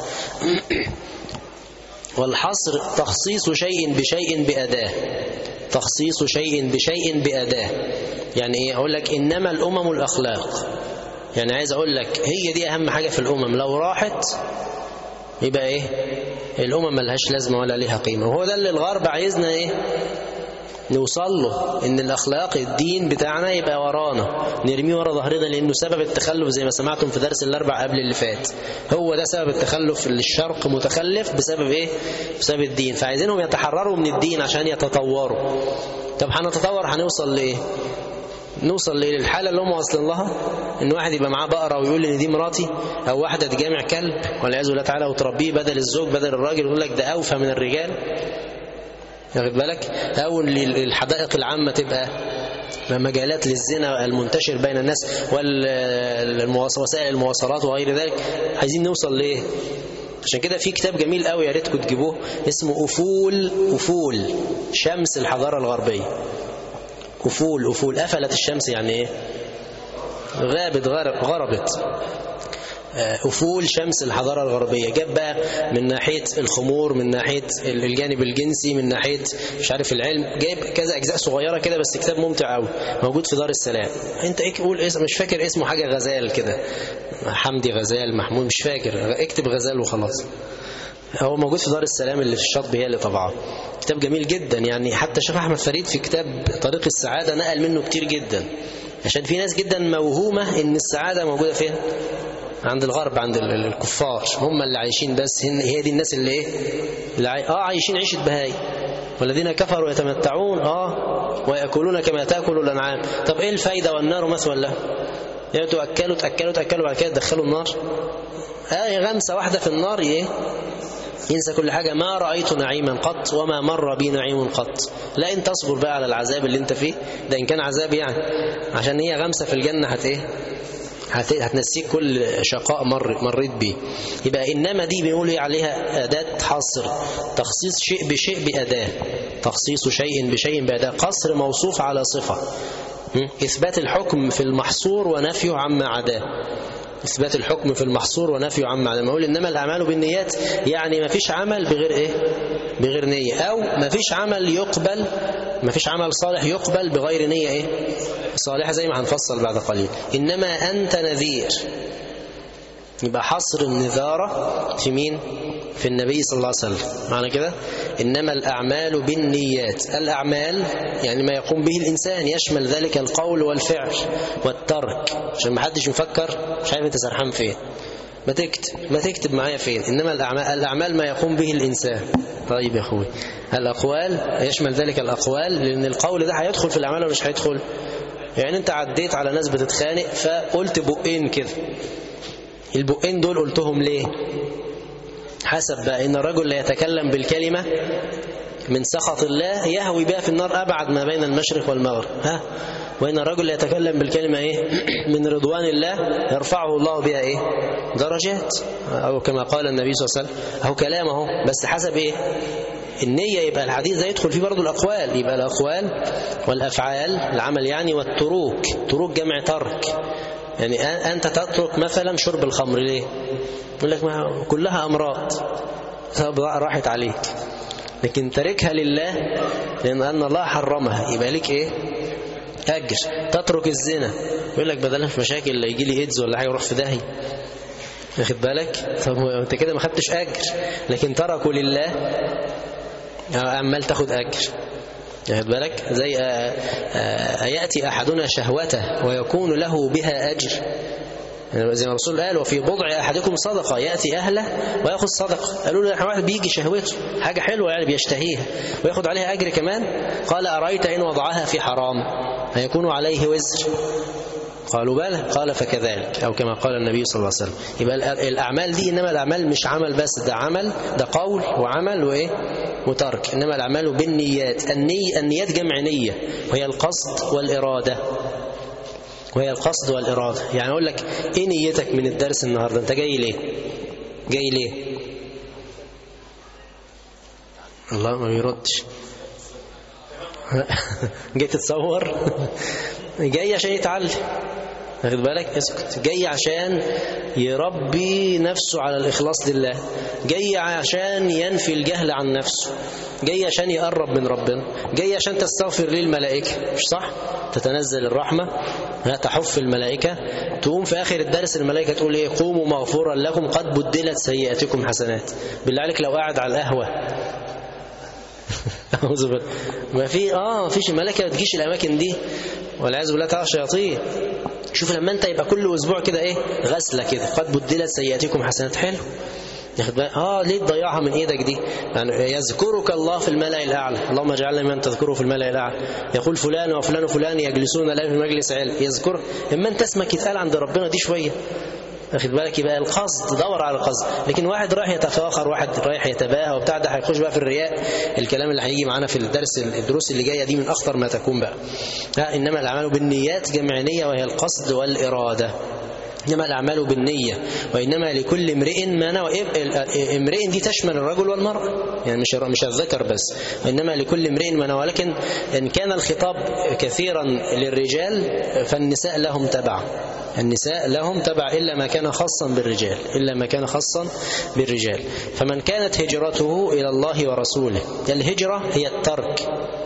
والحصر تخصيص شيء بشيء بأداة، تخصيص شيء بشيء بأداة. يعني إيه؟ أقول لك إنما الأمم الأخلاق، يعني عايز أقول لك هي دي أهم حاجة في الأمم، لو راحت يبقى إيه؟ الأمم ملهاش لازمة ولا لها قيمة. وهو ده اللي الغرب عايزنا إيه؟ نوصل له، إن الأخلاق الدين بتاعنا يبقى ورانا، نرميه ورا ظهرنا، لأنه سبب التخلف زي ما سمعتم في درس الأربع قبل اللي فات. هو ده سبب التخلف، اللي الشرق متخلف بسبب إيه؟ بسبب الدين. فعايزينهم يتحرروا من الدين عشان يتطوروا. طب هنتطور هنوصل لإيه؟ نوصل للحالة اللي هم واصلين لها، إن واحد يبقى معاه بقرة ويقول إن دي مراتي، أو واحدة تجامع كلب والعياذ بالله تعالى وتربيه بدل الزوج بدل الراجل، يقول لك ده أوفى من الرجال. واخد بالك؟ أو الحدائق العامة تبقى مجالات للزنا المنتشر بين الناس وسائل المواصلات وغير ذلك. عايزين نوصل ليه؟ عشان كده في كتاب جميل قوي يا ريتكم تجيبوه، اسمه أفول شمس الحضارة الغربية. أفول أفلت الشمس يعني إيه؟ غابت، غربت. أفول شمس الحضارة الغربية. جاب بقى من ناحية الخمور، من ناحية الجانب الجنسي، من ناحية مش عارف العلم، جايب كذا أجزاء صغيرة كده، بس كتاب ممتع قوي، موجود في دار السلام. انت قول اسم، مش فاكر اسمه، حاجة غزال كده، حمدي غزال، محمود، مش فاكر، اكتب غزال وخلاص. هو موجود في دار السلام اللي في الشاطبي، هي اللي طبعه. كتاب جميل جدا يعني. حتى شيخ أحمد فريد في كتاب طريق السعادة نقل منه كتير جدا، عشان في ناس جدا موهومة ان السعادة موجودة فين؟ عند الغرب، عند الكفار، هم اللي عايشين بس، هي دي الناس اللي ايه؟ اللي عايشين عيشة بهاي. والذين كفروا يتمتعون ويأكلون كما تأكل الأنعام. طب ايه الفايدة؟ والنار مثوى لهم. يعني تأكلوا بعد كده تدخلوا النار. غمسة واحدة في النار ايه؟ ينسى كل حاجة. ما رأيت نعيما قط وما مر بي نعيم قط. لا انت تصبر بقى على العذاب اللي انت فيه ده، ان كان عذاب يعني، عشان هي غمسة في الجنة هتنسيك كل شقاء مريت بيه. يبقى إنما دي بنقول عليها أداة حصر، تخصيص شيء بشيء بأداة، تخصيص شيء بشيء بأداة، قصر موصوف على صفة، إثبات الحكم في المحصور ونفيه عما عداه. إثبات الحكم في المحصور ونفي عما عدم. أقول إنما الأعمال بالنيات يعني ما فيش عمل بغير إيه؟ بغير نية، أو ما فيش عمل يقبل، ما فيش عمل صالح يقبل بغير نية إيه؟ صالحة، زي ما هنفصل بعد قليل. إنما أنت نذير، يبقى حصر النذارة في مين؟ في النبي صلى الله عليه وسلم. معنى كده إنما الأعمال بالنيات. الأعمال يعني ما يقوم به الإنسان، يشمل ذلك القول والفعل والترك، عشان ما حدش يفكر مش عارف أنت سرحان فين، ما تكتب معايا فين. إنما الأعمال ما يقوم به الإنسان. طيب يا أخوي، الأقوال يشمل ذلك الأقوال، لأن القول ده هيدخل في الأعمال ولا مش هيدخل؟ يعني أنت عديت على ناس بتتخانق فقلت بقين كده، البقين دول قلتهم ليه؟ حسب بقى، إن الرجل لا يتكلم بالكلمة من سخط الله يهوي بها في النار أبعد ما بين المشرق والمغرب، ها؟ وإن الرجل لا يتكلم بالكلمة إيه؟ من رضوان الله يرفعه الله بها إيه؟ درجات، أو كما قال النبي صلى الله عليه وسلم، أو كلامه، بس حسب إيه؟ النية. يبقى الحديث ده يدخل فيه برضو الأقوال، يبقى الأقوال والأفعال العمل يعني، والتروك، تروك جمع ترك. يعني أنت تترك مثلا شرب الخمر ليه؟ يقول لك ما كلها أمراض، راحت عليك، لكن تركها لله لأن الله حرمها، يبقى لك إيه؟ أجر. تترك الزنا، يقول لك بدل في مشاكل لا يجي لي إيدز ولا حاجة يروح في داهية، واخد بالك؟ طب أنت كده ما خدتش أجر، لكن تركوا لله عمال تاخد أجر، واخد بالك؟ زي أيأتي أحدنا شهوته ويكون له بها أجر، زي ما الرسول قال وفي بضع أحدكم صدقة، يأتي أهله ويأخذ صدقة. قالوا له واحد بيجي شهوته حاجة حلوة يعني بيشتهيها ويأخذ عليها أجر كمان، قال أرأيت إن وضعها في حرام هيكون عليه وزر؟ قالوا بلى، قال فكذلك، أو كما قال النبي صلى الله عليه وسلم. يبقى الأعمال دي، إنما الأعمال مش عمل بس، ده عمل، ده قول وعمل وإيه؟ وترك. إنما الأعمال بالنيات. النيات جمع نية، وهي القصد والإرادة، وهي القصد والإرادة. يعني أقول لك إيه نيتك من الدرس النهاردة؟ أنت جاي ليه؟ جاي ليه؟ الله ما بيردش. جاي تتصور؟ جاي عشان يتعلم، واخد بالك؟ اسكت. جاي عشان يربي نفسه على الإخلاص لله، جاي عشان ينفي الجهل عن نفسه، جاي عشان يقرب من ربنا، جاي عشان تستغفر ليه الملائكة، مش صح؟ تتنزل الرحمة، تحف الملائكة، تقوم في آخر الدرس الملائكة تقول إيه؟ قوموا مغفورا لكم قد بدلت سيئاتكم حسنات. بالله عليك لو قاعد على القهوة ما فيش الملائكة ما تجيش الأماكن دي، والعياذ بالله تعالى شياطين. شوف لما انت يبقى كل اسبوع كده ايه؟ غسله كده، قد بدلت سيئاتكم حسنات، حلو. ياخد بالك؟ ليه تضيعها من ايدك دي؟ يعني يذكرك الله في الملأ الاعلى، اللهم اجعلنا من تذكره في الملأ الاعلى. يقول فلان وفلان وفلان يجلسون لا في مجلس علم، يذكر. اما انت اسمك يتقال عند ربنا دي شويه، واخد بالك؟ يبقى القصد، دور على القصد. لكن واحد رايح يتفاخر، واحد رايح يتباهى وبتاع، ده هيخش بقى في الرياء. الكلام اللي هيجي معانا في الدروس اللي جايه دي من اخطر ما تكون بقى. انما الاعمال بالنيات جمع نيه، وهي القصد والاراده. إنما الأعمال بالنية، وإنما لكل امرئ ما نوى. امرئ دي تشمل الرجل والمرأة، يعني مش الذكر بس، وإنما لكل امرئ ما نوى. لكن إن كان الخطاب كثيرا للرجال فالنساء لهم تبع، النساء لهم تبع إلا ما كان خاصا بالرجال، إلا ما كان خاصا بالرجال. فمن كانت هجرته إلى الله ورسوله، الهجرة هي الترك.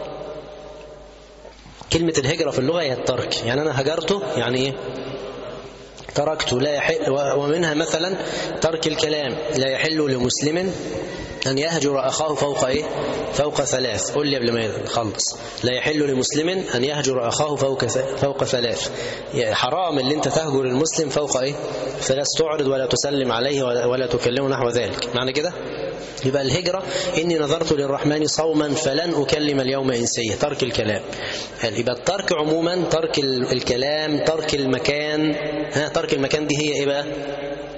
كلمة الهجرة في اللغة هي الترك، يعني أنا هجرته يعني إيه؟ تركت. لا يحل، ومنها مثلا ترك الكلام. لا يحل لمسلم أن يهجر أخاه فوق إيه؟ فوق ثلاث. قل لي قبل ما نخلص. لا يحل لمسلم أن يهجر أخاه فوق ثلاث. يعني حرام اللي أنت تهجر المسلم فوق إيه؟ ثلاث، تعرض ولا تسلم عليه ولا تكلمه نحو ذلك. معنى كده؟ يبقى الهجرة إني نظرت للرحمن صوما فلن أكلم اليوم إنسيا، ترك الكلام. يبقى الترك عموما، ترك الكلام، ترك المكان. ترك المكان دي هي إيه بقى؟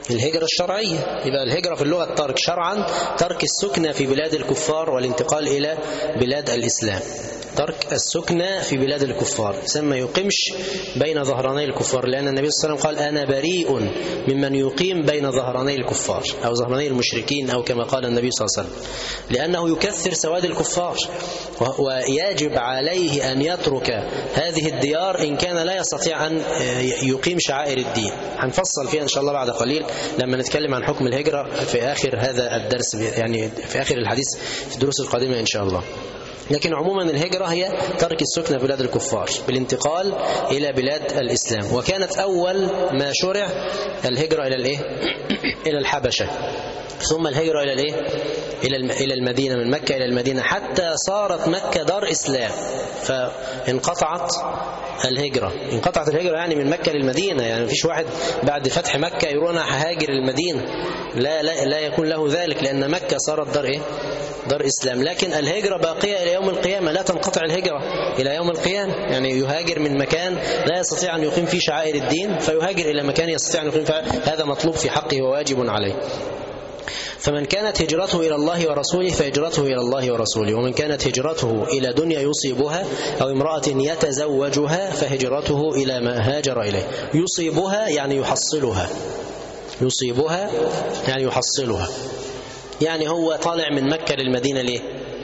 الهجرة الشرعية. يبقى الهجرة في اللغة الترك، شرعا ترك السكنة في بلاد الكفار والانتقال إلى بلاد الإسلام. ترك السكنة في بلاد الكفار ثم يقيمش بين ظهراني الكفار، لأن النبي صلى الله عليه وسلم قال أنا بريء ممن يقيم بين ظهراني الكفار أو ظهراني المشركين، أو كما قال النبي صلى الله عليه وسلم، لأنه يكثر سواد الكفار، ويجب عليه أن يترك هذه الديار إن كان لا يستطيع أن يقيم شعائر الدين. هنفصل فيها إن شاء الله بعد قليل لما نتكلم عن حكم الهجرة في آخر هذا الدرس، يعني في آخر الحديث في الدروس القادمة إن شاء الله. لكن عموما الهجرة هي ترك السكنة في بلاد الكفار بالانتقال إلى بلاد الإسلام. وكانت أول ما شرع الهجرة إلى الإيه؟ إلى الحبشة، ثم الهجرة إلى الإيه؟ إلى المدينة، من مكة إلى المدينة، حتى صارت مكة دار إسلام فانقطعت الهجرة. انقطعت الهجرة يعني من مكة للمدينة، يعني مفيش واحد بعد فتح مكة يقول أنا هاجر المدينة، لا يكون له ذلك، لأن مكة صارت دار إيه؟ دار إسلام. لكن الهجرة باقية إلى يوم القيامة، لا تنقطع الهجرة إلى يوم القيامة. يعني يهاجر من مكان لا يستطيع أن يقيم فيه شعائر الدين فيهاجر إلى مكان يستطيع أن يقيم فيه، هذا مطلوب في حقه وواجب عليه. فمن كانت هجرته إلى الله ورسوله فهجرته إلى الله ورسوله، ومن كانت هجرته إلى دنيا يصيبها أو امرأة يتزوجها فهجرته إلى ما هاجر إليه. يصيبها يعني يحصلها، يصيبها يعني يحصلها. يعني هو طالع من مكة للمدينة ليه؟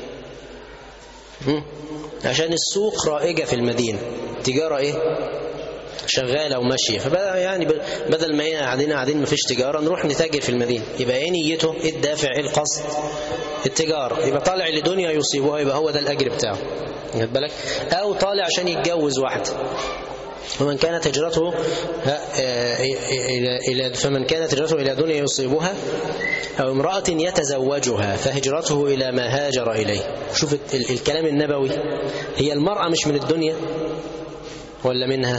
عشان السوق رائجة في المدينة، تجارة إيه؟ شغالة وماشية، فبدأ يعني بدل ما هي قاعدين مفيش تجارة نروح نتاجر في المدينة. يبقى ايه نيته؟ ايه الدافع؟ ايه القصد؟ التجارة. يبقى طالع لدنيا يصيبها، يبقى هو ده الأجر بتاعه، خد بالك. أو طالع عشان يتجوز واحدة. ومن كانت هجرته فمن كانت هجرته إلى دنيا يصيبها أو امرأة يتزوجها فهجرته إلى ما هاجر إليه. شوف الكلام النبوي، هي المرأة مش من الدنيا ولا منها؟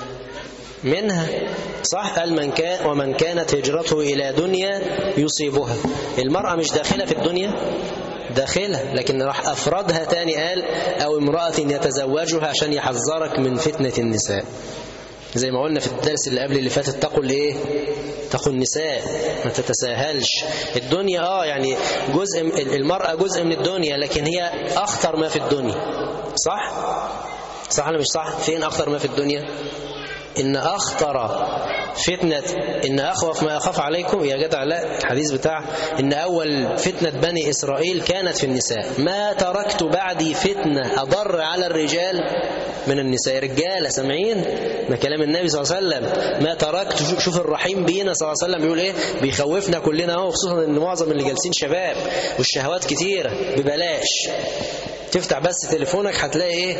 منها، صح؟ قال ومن كانت هجرته إلى دنيا يصيبها. المرأة مش داخلة في الدنيا، داخلة، لكن راح أفردها تاني قال أو امرأة يتزوجها عشان يحذرك من فتنة النساء. زي ما قلنا في الدرس اللي قبل اللي فات، اتقوا الايه؟ اتقوا النساء، ما تتساهلش. الدنيا يعني جزء، المرأة جزء من الدنيا، لكن هي أخطر ما في الدنيا، صح؟ صح ولا مش صح؟ فين أخطر ما في الدنيا؟ إن أخطر فتنة، إن أخوف ما أخاف عليكم يا جدع، لا، الحديث بتاع إن أول فتنة بني إسرائيل كانت في النساء. ما تركت بعدي فتنة أضر على الرجال من النساء. رجالة سامعين؟ ده كلام النبي صلى الله عليه وسلم. ما تركت، شوف الرحيم بينا صلى الله عليه وسلم بيقول إيه؟ بيخوفنا كلنا أهو، خصوصا إن معظم اللي جالسين شباب والشهوات كتيرة ببلاش. تفتح بس تليفونك هتلاقي ايه؟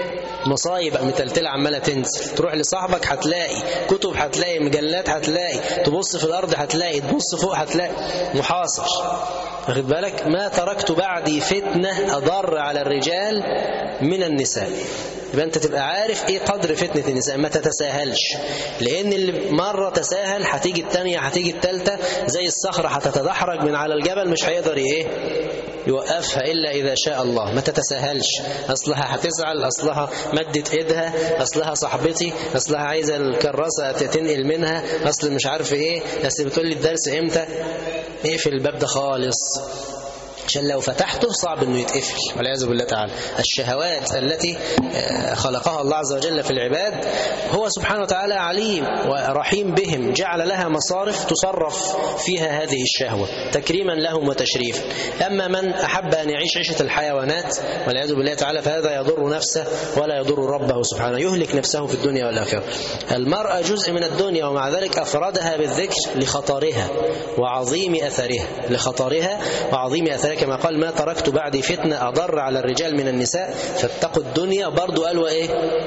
مصايب متلتلة عمالة تنزل. تروح لصاحبك هتلاقي كتب، هتلاقي مجلات، هتلاقي تبص في الأرض، هتلاقي تبص فوق، هتلاقي محاصر. واخد بالك؟ ما تركت بعدي فتنة أضر على الرجال من النساء. يبقى أنت تبقى عارف إيه قدر فتنة النساء، ما تتساهلش، لأن اللي مرة تساهل هتيجي التانية، هتيجي التالتة، زي الصخرة هتتدحرج من على الجبل، مش هيقدر إيه يوقفها إلا إذا شاء الله. ما تتساهلش، أصلها هتزعل، أصلها مدت إيدها، أصلها صاحبتي، أصلها عايزة الكراسة تنقل منها، أصل مش عارف إيه، بس بتقول لي الدرس إمتى. اقفل الباب ده خالص، عشان لو فتحته صعب انه يتقفل والعياذ بالله تعالى. الشهوات التي خلقها الله عز وجل في العباد، هو سبحانه وتعالى عليم ورحيم بهم، جعل لها مصارف تصرف فيها هذه الشهوة تكريما لهم وتشريفا. أما من أحب أن يعيش عيشة الحيوانات والعياذ بالله تعالى فهذا يضر نفسه ولا يضر ربه سبحانه، يهلك نفسه في الدنيا والآخرة. المرأة جزء من الدنيا، ومع ذلك أفردها بالذكر لخطرها وعظيم أثرها، لخطرها وعظيم أثرها، كما قال ما تركت بعدي فتنة أضر على الرجال من النساء فاتقوا الدنيا. برضو قال وإيه؟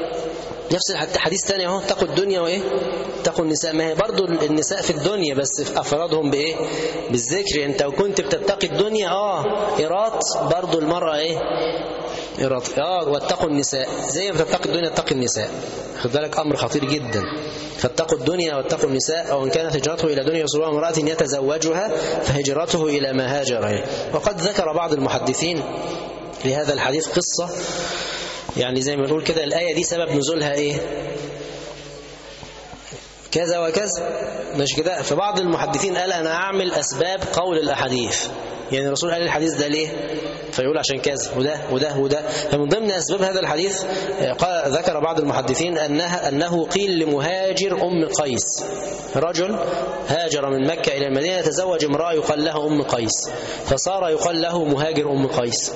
نفس الحديث تاني اهو، اتقوا الدنيا وإيه؟ اتقوا النساء. ما هي برضو النساء في الدنيا، بس أفرادهم بإيه؟ بالذكر. أنت وكنت بتتقي الدنيا إيراد، برضو المرأة إيه؟ إيراد. واتقوا النساء، زي ما تتقي الدنيا اتقي النساء. خد بالك، أمر خطير جدا. فاتقوا الدنيا واتقوا النساء. وإن كانت هجرته إلى دنيا يصيبها امرأة يتزوجها فهجرته إلى ما هاجر إليه. وقد ذكر بعض المحدثين لهذا الحديث قصة، يعني زي ما نقول كده الآية دي سبب نزولها إيه؟ كذا وكذا، مش كده؟ فبعض المحدثين قال أنا أعمل أسباب قول الأحاديث، يعني الرسول قال الحديث ده ليه؟ فيقول عشان كذا وده وده وده. فمن ضمن أسباب هذا الحديث ذكر بعض المحدثين أنه قيل لمهاجر أم قيس، رجل هاجر من مكة إلى المدينة تزوج امرأة يقال لها أم قيس، فصار يقال له مهاجر أم قيس.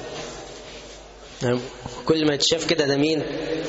كل ما يتشاف كده ده مين؟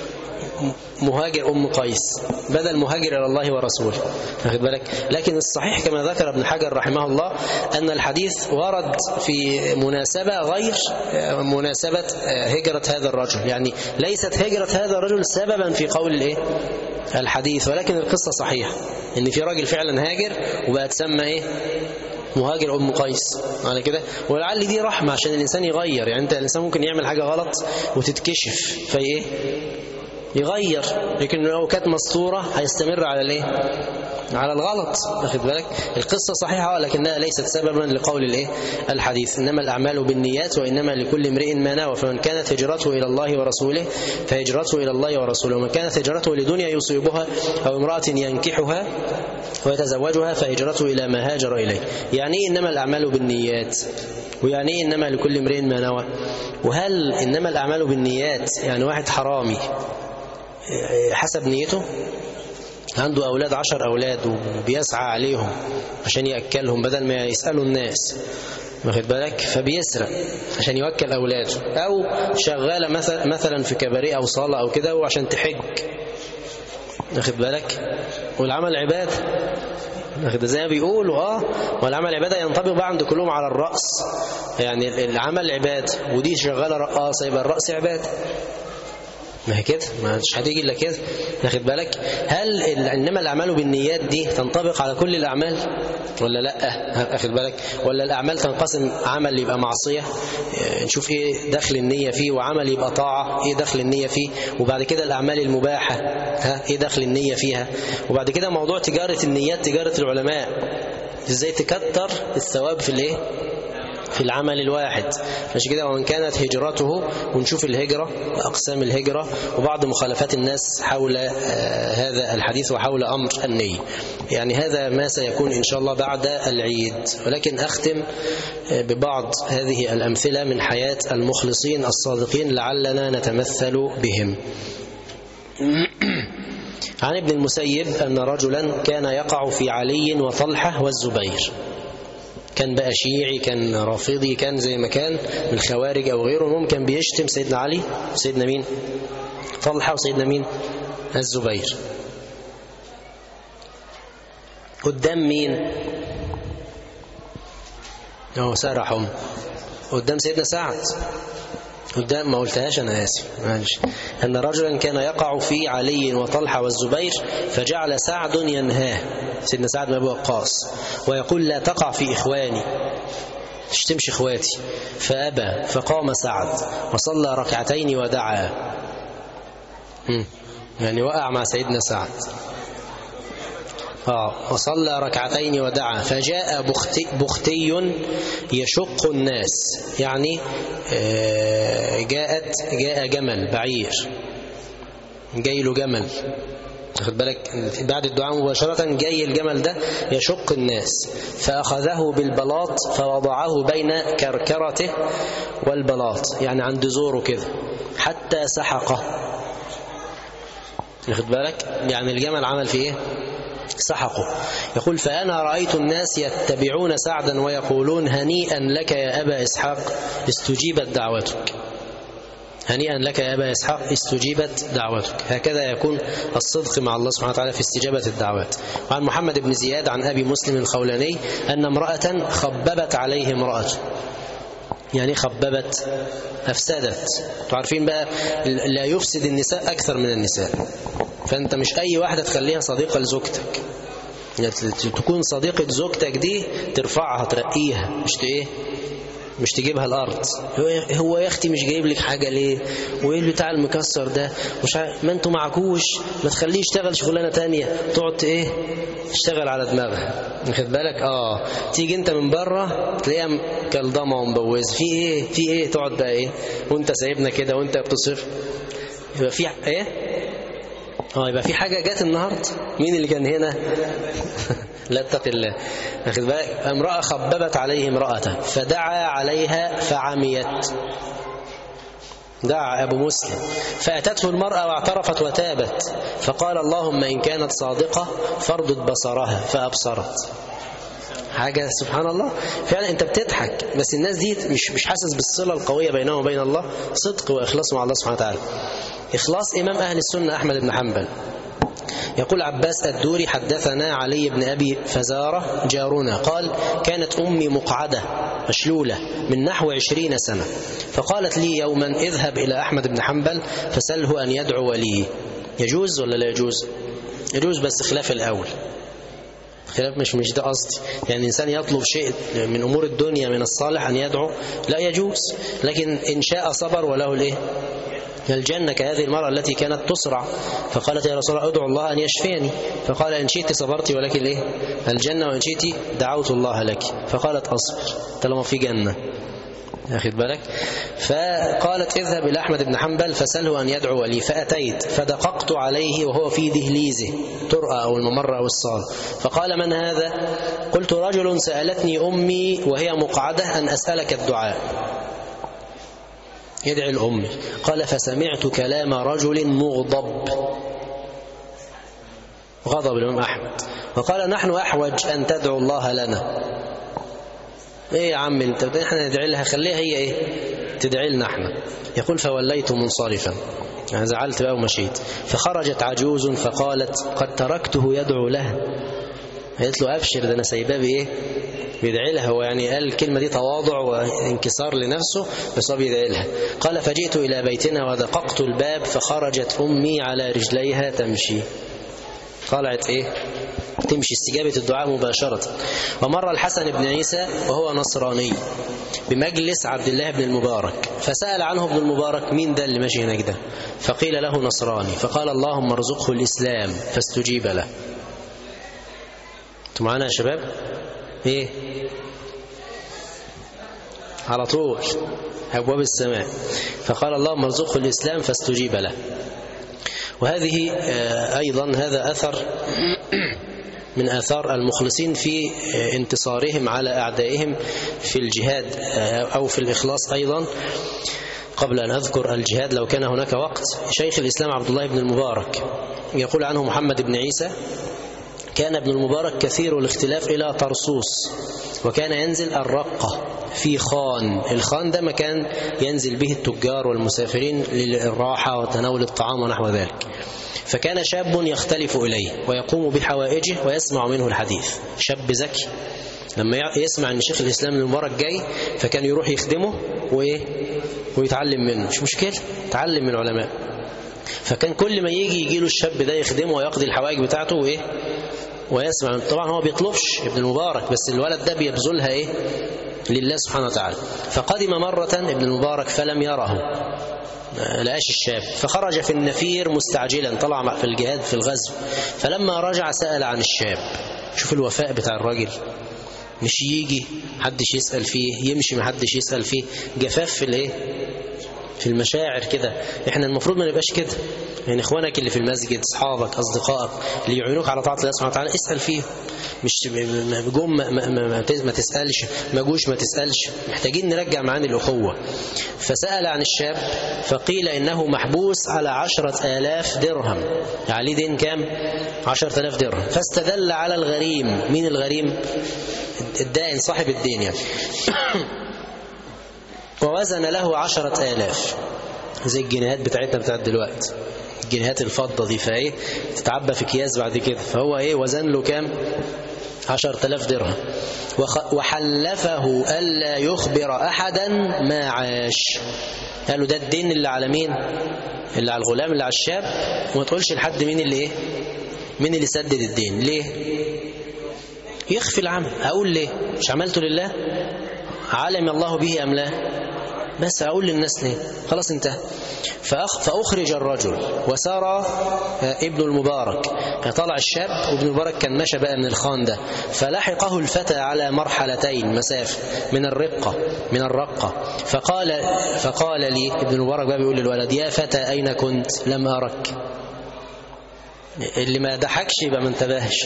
مهاجر أم قيس، بدل مهاجر إلى الله ورسوله، واخد بالك؟ لكن الصحيح كما ذكر ابن حجر رحمه الله أن الحديث ورد في مناسبة غير مناسبة هجرة هذا الرجل، يعني ليست هجرة هذا الرجل سببا في قول الحديث، ولكن القصة صحيحة إن في راجل فعلا هاجر وبقى تسمى مهاجر أم قيس على كده. ولعل دي رحمة عشان الإنسان يغير، يعني أنت الإنسان ممكن يعمل حاجة غلط وتتكشف في يغير، لكن لو كانت مستورة هيستمر على على الغلط، واخد بالك؟ القصة صحيحة لكنها ليست سببا لقول الحديث. إنما الأعمال بالنيات وإنما لكل امرئ ما نوى، فمن كانت هجرته إلى الله ورسوله فهجرته إلى الله ورسوله، ومن كانت هجرته لدنيا يصيبها أو امرأة ينكحها ويتزوجها فهجرته إلى ما هاجر إليه. يعني إنما الأعمال بالنيات، ويعني إنما لكل امرئ ما نوى. وهل إنما الأعمال بالنيات يعني واحد حرامي حسب نيته عنده أولاد 10 أولاد وبيسعى عليهم عشان يأكلهم بدل ما يسألوا الناس، واخد بالك؟ فبيسرق عشان يوكل أولاده، أو شغالة مثلا في كباريه أو صالة أو كده وعشان تحج، واخد بالك؟ والعمل عبادة، واخد زي ما بيقولوا والعمل عبادة ينطبق بقى عند كلهم على الرأس، يعني العمل عبادة ودي شغالة رقاصة يبقى الرأس عبادة، ما هي كده، مش هتيجي الا كده، واخد بالك؟ هل انما الاعمال بالنيات دي تنطبق على كل الاعمال ولا لا؟ واخد بالك؟ ولا الاعمال تنقسم عمل يبقى معصيه نشوف ايه دخل النيه فيه، وعمل يبقى طاعه ايه دخل النيه فيه، وبعد كده الاعمال المباحه ايه دخل النيه فيها، وبعد كده موضوع تجاره النيات تجاره العلماء، ازاي تكتر الثواب في العمل الواحد، مش كده؟ ومن كانت هجرته، ونشوف الهجرة وأقسام الهجرة وبعض مخالفات الناس حول هذا الحديث وحول أمر النية. يعني هذا ما سيكون إن شاء الله بعد العيد، ولكن أختم ببعض هذه الأمثلة من حياة المخلصين الصادقين لعلنا نتمثل بهم. عن ابن المسيب أن رجلا كان يقع في علي وطلحة والزبير، كان بقى شيعي كان رافضي كان زي ما كان من الخوارج أو غيره، كان بيشتم سيدنا علي وسيدنا مين؟ طلحة وسيدنا مين؟ الزبير. قدام مين؟ سرحهم قدام سيدنا سعد، قدام ما قلتهاش أنا آسف معلش. أن رجلا كان يقع في علي وطلحة والزبير فجعل سعد ينهاه، سيدنا سعد بن أبي وقاص، ويقول لا تقع في إخواني، تشتمش إخواتي، فأبى، فقام سعد وصلى ركعتين ودعا، يعني وقع مع سيدنا سعد وصلى ركعتين ودعا، فجاء بختي يشق الناس، يعني جاء جمل بعير، جاي له جمل، خد بالك؟ بعد الدعاء مباشرة جاي الجمل ده يشق الناس، فأخذه بالبلاط فوضعه بين كركرته والبلاط، يعني عند زوره كده، حتى سحقه، خد بالك؟ يعني الجمل عمل فيه سحقه. يقول فأنا رأيت الناس يتبعون سعدا ويقولون هنيئا لك يا أبا إسحاق استجيبت دعوتك، هنيئا لك يا أبا إسحاق استجيبت دعوتك. هكذا يكون الصدق مع الله سبحانه وتعالى في استجابة الدعوات. وعن محمد بن زياد عن أبي مسلم الخولاني أن امرأة خببت عليه امرأة، يعني خببت أفسدت، تعرفين بقى لا يفسد النساء أكثر من النساء، فأنت مش أي واحدة تخليها صديقة لزوجتك، يعني تكون صديقة زوجتك دي ترفعها ترقيها، مش تجيبها الأرض. هو يا أختي مش جايب لك حاجة ليه؟ وإيه اللي بتاع المكسر ده؟ مش ما أنتوا معكوش، ما تخليه يشتغل شغلانة تانية، تقعد تشتغل على دماغها، واخد بالك؟ تيجي أنت من بره تلاقيها كالضمة ومبوزة، في إيه تقعد بقى وأنت سايبنا كده وأنت بتصرف، يبقى في يبقى في حاجة جات النهاردة. مين اللي كان هنا؟ لا اتق الله. أخذ بالك؟ امرأة خببت عليه امرأته فدعا عليها فعميت. دعا أبو مسلم فأتته المرأة واعترفت وتابت، فقال اللهم إن كانت صادقة فاردد بصرها فأبصرت. حاجة سبحان الله. فعلا أنت بتضحك، بس الناس دي مش حاسس بالصلة القوية بينهم وبين الله، صدق وإخلاص مع الله سبحانه وتعالى. إخلاص إمام أهل السنة أحمد بن حنبل. يقول عباس الدوري حدثنا علي بن أبي فزارة جارنا قال كانت أمي مقعدة مشلولة من نحو 20 سنة، فقالت لي يوما اذهب إلى أحمد بن حنبل فسله أن يدعو لي. يجوز ولا لا يجوز؟ يجوز، بس خلاف الأول. خلاف مش ده قصدي، يعني الإنسان يطلب شيء من أمور الدنيا من الصالح أن يدعو لا يجوز، لكن إن شاء صبر وله الإيه؟ الجنة، كهذه المرأة التي كانت تسرع فقالت يا رسول الله ادعو الله أن يشفيني، فقال إن شئت صبرت ولكن إيه؟ الجنة، وإن شئت دعوت الله لك، فقالت أصبر طالما في جنة. أخذ بالك؟ فقالت اذهب إلى أحمد بن حنبل فسأله أن يدعو لي، فأتيت فدققت عليه وهو في دهليزه ترأى أو الممر أو الصالة، فقال من هذا؟ قلت رجل سألتني أمي وهي مقعدة أن أسألك الدعاء، يدعي الأم. قال فسمعت كلام رجل مغضب، غضب الإمام أحمد، وقال نحن أحوج أن تدعو الله لنا. إيه يا عم أنت إحنا ندعي لها، خليها هي إيه تدعي لنا إحنا. يقول فوليت منصرفا، يعني زعلت بقى ومشيت. فخرجت عجوز فقالت قد تركته يدعو لها. قالت له أبشر، ده أنا سايباه بإيه بيدعي لها. هو يعني قال الكلمة دي تواضع وانكسار لنفسه، بس هو بيدعي لها. قال فجئت إلى بيتنا ودققت الباب فخرجت أمي على رجليها تمشي. طلعت إيه تمشي، استجابة الدعاء مباشرة. ومر الحسن بن عيسى وهو نصراني بمجلس عبد الله بن المبارك، فسأل عنه ابن المبارك مين ده اللي ماشي هناك ده؟ فقيل له نصراني، فقال اللهم ارزقه الإسلام فاستجيب له. انتوا معانا يا شباب؟ ايه على طول أبواب السماء. فقال اللهم ارزقه الإسلام فاستجيب له. وهذه أيضا هذا أثر من آثار المخلصين في انتصارهم على أعدائهم في الجهاد أو في الإخلاص أيضا. قبل أن أذكر الجهاد لو كان هناك وقت، شيخ الإسلام عبد الله بن المبارك يقول عنه محمد بن عيسى كان ابن المبارك كثير الاختلاف إلى طرسوس، وكان ينزل الرقة في خان. الخان ده مكان ينزل به التجار والمسافرين للراحة وتناول الطعام ونحو ذلك. فكان شاب يختلف إليه ويقوم بحوائجه ويسمع منه الحديث. شاب ذكي لما يسمع أن شيخ الإسلام المبارك جاي فكان يروح يخدمه ويتعلم منه، مش مشكلة، تعلم من علماء. فكان كل ما يجي له الشاب ده يخدمه ويقضي الحوائج بتاعته ويسمع. طبعا هو بيطلبش ابن المبارك، بس الولد ده بيبذلها لله سبحانه وتعالى. فقدم مرة ابن المبارك فلم يره، لقاش الشاب، فخرج في النفير مستعجلا، طلع في الجهاد في الغزو. فلما رجع سأل عن الشاب. شوف الوفاء بتاع الراجل، مش يجي محدش يسأل فيه، يمشي محدش يسأل فيه، جفاف في المشاعر كده. احنا المفروض ما نبقاش كده. يعني اخوانك اللي في المسجد، اصحابك، اصدقائك اللي يعينوك على طاعة الله سبحانه وتعالى اسأل فيه، مش جم ما تسألش، ما جوش ما تسألش. محتاجين نرجع معاني الأخوة. فسأل عن الشاب فقيل إنه محبوس على 10,000 درهم، عليه دين كام؟ 10,000 درهم. فاستدل على الغريم. مين الغريم؟ الدائن صاحب الدين يعني. ووزن له 10,000 زي الجنيهات بتاعتنا بتاعت دلوقتي، الجنيهات الفضة دي، فايه تتعبى في اكياس بعد كده. فهو وزن له كام؟ 10,000 درهم. وحلفه ألا يخبر أحدا ما عاش. قالوا ده الدين اللي على مين؟ اللي على الغلام، اللي على الشاب، وما تقولش لحد مين اللي سدد الدين. ليه؟ يخفي العمل. أقول ليه؟ مش عملته لله؟ علم الله به أم لا؟ بس أقول للناس ليه؟ خلاص انتهى. فأخرج الرجل وسار ابن المبارك. طلع الشاب وابن المبارك كان ماشى بقى من الخان ده. فلحقه الفتى على مرحلتين مسافة من الرقة. فقال لي ابن المبارك بقى بيقول للولد يا فتى أين كنت؟ لم أرك. اللي ما ضحكش يبقى ما انتبهش.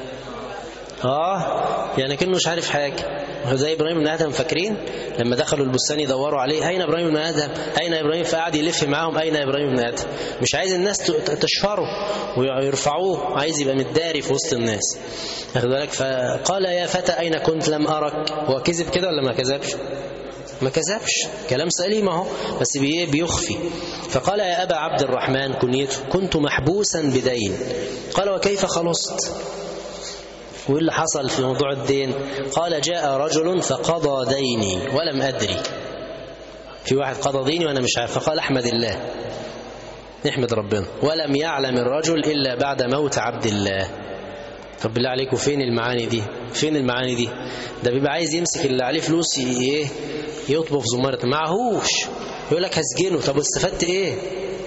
يعني كأنه مش عارف حاجة. زي إبراهيم بن آدم، فاكرين لما دخلوا البستان يدوروا عليه أين إبراهيم بن آدم أين إبراهيم، فقعد يلف معاهم أين إبراهيم بن آدم. مش عايز الناس تشهره ويرفعوه، عايز يبقى متداري في وسط الناس. أخذ بالك؟ فقال يا فتى أين كنت لم أرك. هو كذب كده ولا ما كذبش؟ ما كذبش، كلام سليم اهو، بس بيخفي. فقال يا أبا عبد الرحمن كنيته كنت محبوسا بدين. قال وكيف خلصت؟ وإيه اللي حصل في موضوع الدين؟ قال جاء رجل فقضى ديني ولم أدري. في واحد قضى ديني وأنا مش عارف. فقال أحمد الله، نحمد ربنا. ولم يعلم الرجل إلا بعد موت عبد الله. طب بالله عليكم فين المعاني دي؟ فين المعاني دي؟ ده بيبقى عايز يمسك اللي عليه فلوس يطبخ زمارة، معهوش، يقول لك هسجنه. طب استفدت ايه؟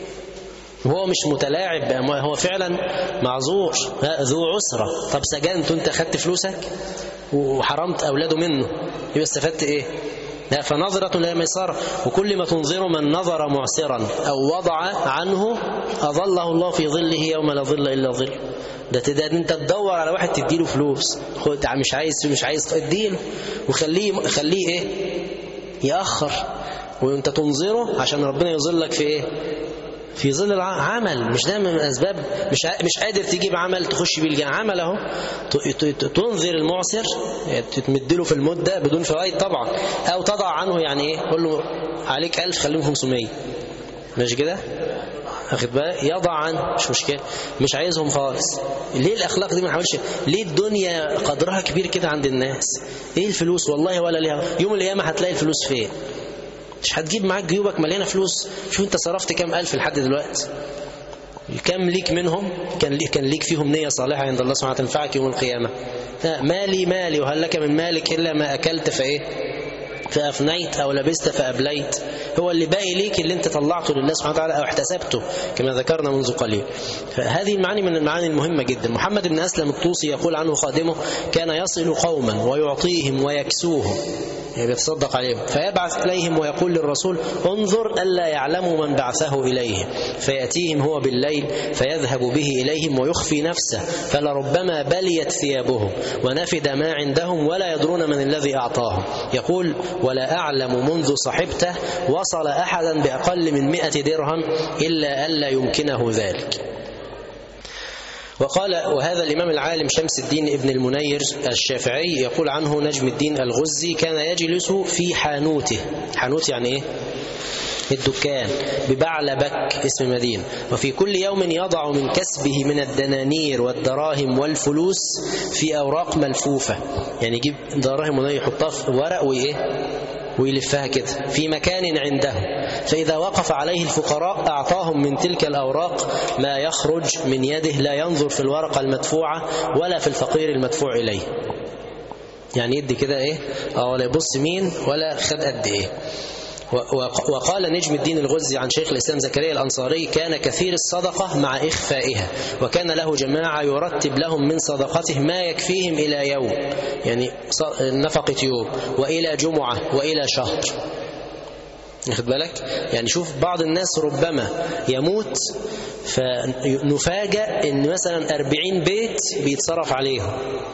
هو مش متلاعب، هو فعلا معذور ذو عسرة. طب سجنت وانت خدت فلوسك وحرمت أولاده منه، يبقى استفدت ايه؟ لا، فنظرة لا ميسرة. وكل ما تنظر من نظر معسرا أو وضع عنه أظله الله في ظله يوم لا ظل إلا ظل. ده انت تدور على واحد تديله فلوس، مش عايز اديله وخليه ايه يأخر، وانت تنظره عشان ربنا يظلك في ايه؟ في ظل العمل. مش ده من الاسباب؟ مش قادر تجيب عمل تخش بيه الجنة، عمل اهو. تنظر المعسر، تمدله في المدة بدون فوائد طبعا، او تضع عنه، يعني ايه؟ قول له عليك 1000 خليهم 500، مش كده؟ أخذ بالك؟ يضع عنه، مش مشكلة، مش عايزهم خالص. ليه الأخلاق دي ما نحاولش؟ ليه الدنيا قدرها كبير كده عند الناس؟ إيه الفلوس؟ والله ولا ليها يوم القيامة هتلاقي الفلوس فين؟ مش هتجيب معاك جيوبك مليانة فلوس. شوف أنت صرفت كام ألف لحد دلوقتي، كم ليك منهم كان ليك فيهم نية صالحة عند الله سبحانه تنفعك يوم القيامة. مالي وهل لك من مالك إلا ما أكلت فأفنيت أو لبست فأبليت. هو اللي باقي ليك اللي انت طلعته لله سبحانه وتعالى أو احتسبته كما ذكرنا منذ قليل. فهذه المعاني من المعاني المهمة جدا. محمد بن أسلم الطوسي يقول عنه خادمه كان يصل قوما ويعطيهم ويكسوهم، يعني بيتصدق عليهم، فيبعث إليهم ويقول للرسول انظر ألا يعلموا من بعثه إليهم، فيأتيهم هو بالليل فيذهب به إليهم ويخفي نفسه، فلربما بليت ثيابهم ونفد ما عندهم ولا يدرون من الذي أعطاهم. يقول ولا أعلم منذ صحبته وصل أحدا بأقل من 100 درهم إلا ألا يمكنه ذلك. وقال وهذا الإمام العالم شمس الدين ابن المنير الشافعي يقول عنه نجم الدين الغزي كان يجلس في حانوته. حانوت يعني إيه؟ الدكان ببعلبك اسم مدينة. وفي كل يوم يضع من كسبه من الدنانير والدراهم والفلوس في أوراق ملفوفة، يعني يجيب دراهم ويحطها في ورق ويلفها كده في مكان عنده، فإذا وقف عليه الفقراء أعطاهم من تلك الأوراق ما يخرج من يده، لا ينظر في الورقة المدفوعة ولا في الفقير المدفوع إليه. يعني يدي كده ولا يبص مين ولا خد قد إيه. وقال نجم الدين الغزي عن شيخ الإسلام زكريا الأنصاري كان كثير الصدقة مع إخفائها، وكان له جماعة يرتب لهم من صدقته ما يكفيهم إلى يوم، يعني نفقة يوم وإلى جمعة وإلى شهر. ناخد بالك؟ يعني شوف بعض الناس ربما يموت فنفاجأ إن مثلا 40 بيت بيتصرف عليهم.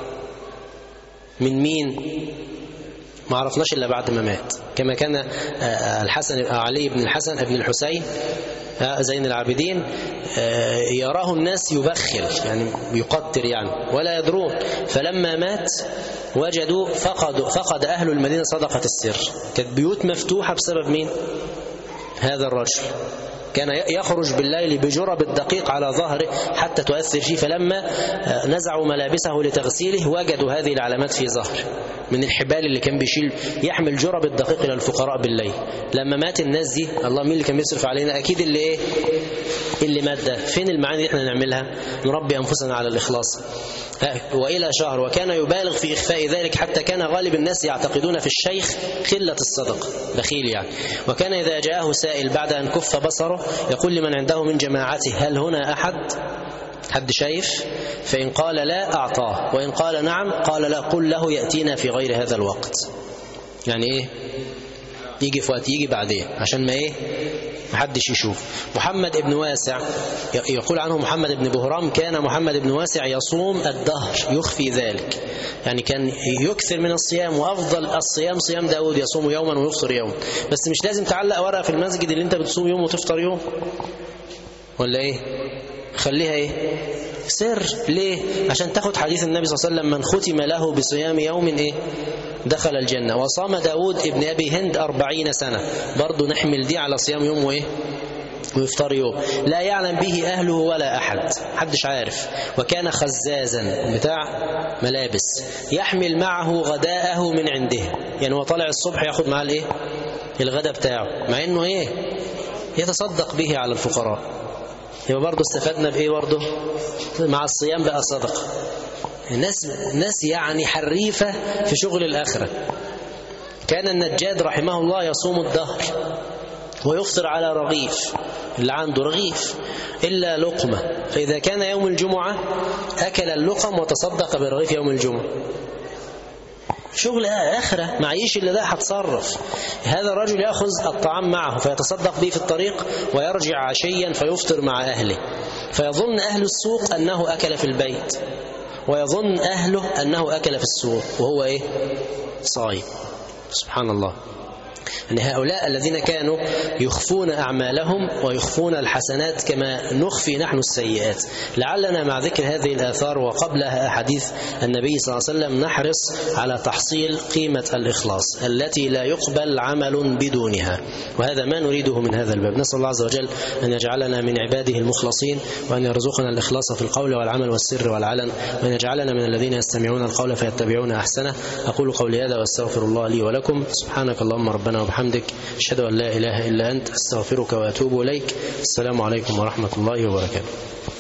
من مين؟ ما عرفناش إلا بعد ما مات، كما كان الحسن علي بن الحسن ابن الحسين زين العابدين يراه الناس يبخل، يعني يقتر يعني ولا يدرون، فلما مات وجدوا فقد أهل المدينة صدقة السر. كانت بيوت مفتوحة بسبب مين؟ هذا الرجل. كان يخرج بالليل بجرب الدقيق على ظهره حتى تؤثر فيه، فلما نزعوا ملابسه لتغسيله وجدوا هذه العلامات في ظهره من الحبال اللي كان بيشيل يحمل جرب الدقيق إلى الفقراء بالليل. لما مات الناس دي الله مين اللي كان بيصرف علينا؟ أكيد اللي مات ده. فين المعاني اللي احنا نعملها؟ نربي أنفسنا على الإخلاص. وإلى شهر. وكان يبالغ في إخفاء ذلك حتى كان غالب الناس يعتقدون في الشيخ خلة الصدقة، بخيل يعني. وكان إذا جاءه سائل بعد أن كف بصره يقول لمن عنده من جماعته هل هنا حد شايف؟ فإن قال لا أعطاه، وإن قال نعم قال لا قل له يأتينا في غير هذا الوقت. يعني إيه؟ يجي في وقت، يجي بعدين عشان ما محدش يشوف. محمد بن واسع يقول عنه محمد بن بهرام: كان محمد بن واسع يصوم الدهر يخفي ذلك، يعني كان يكثر من الصيام، وأفضل الصيام صيام داود، يصوم يوما ويفطر يوما. بس مش لازم تعلق ورقة في المسجد اللي انت بتصوم يوم وتفطر يوم، ولا خليها سر. ليه؟ عشان تاخد حديث النبي صلى الله عليه وسلم: من ختم له بصيام يوم دخل الجنة. وصام داود ابن أبي هند 40 سنة، برضو نحمل دي على صيام يوم ويفطر يوم، لا يعلم به أهله ولا أحد، محدش عارف. وكان خزازا بتاع ملابس، يحمل معه غداءه من عنده، يعني هو طالع الصبح ياخد معاه الغداء بتاعه، مع انه يتصدق به على الفقراء. يبقى برضه استفدنا برضه مع الصيام بقى صدقة. الناس يعني حريفة في شغل الآخرة. كان النجاد رحمه الله يصوم الدهر ويفطر على رغيف، اللي عنده رغيف إلا لقمة، فإذا كان يوم الجمعة أكل اللقم وتصدق برغيف يوم الجمعة. شغل آخرة، معيش إلا ده هتصرف. هذا الرجل يأخذ الطعام معه فيتصدق به في الطريق، ويرجع عشيا فيفطر مع أهله، فيظن أهل السوق أنه أكل في البيت، ويظن أهله أنه أكل في السوق وهو صايم. سبحان الله. أن هؤلاء الذين كانوا يخفون أعمالهم ويخفون الحسنات كما نخفي نحن السيئات. لعلنا مع ذكر هذه الآثار وقبلها أحاديث النبي صلى الله عليه وسلم نحرص على تحصيل قيمة الإخلاص التي لا يقبل عمل بدونها، وهذا ما نريده من هذا الباب. نسأل الله عز وجل أن يجعلنا من عباده المخلصين، وأن يرزقنا الإخلاص في القول والعمل والسر والعلن، وأن يجعلنا من الذين يستمعون القول فيتبعون أحسنه. أقول قولي هذا وأستغفر الله لي ولكم. سبحانك اللهم ربنا وبحمدك، أشهد أن لا إله إلا أنت، أستغفرك وأتوب إليك. السلام عليكم ورحمة الله وبركاته.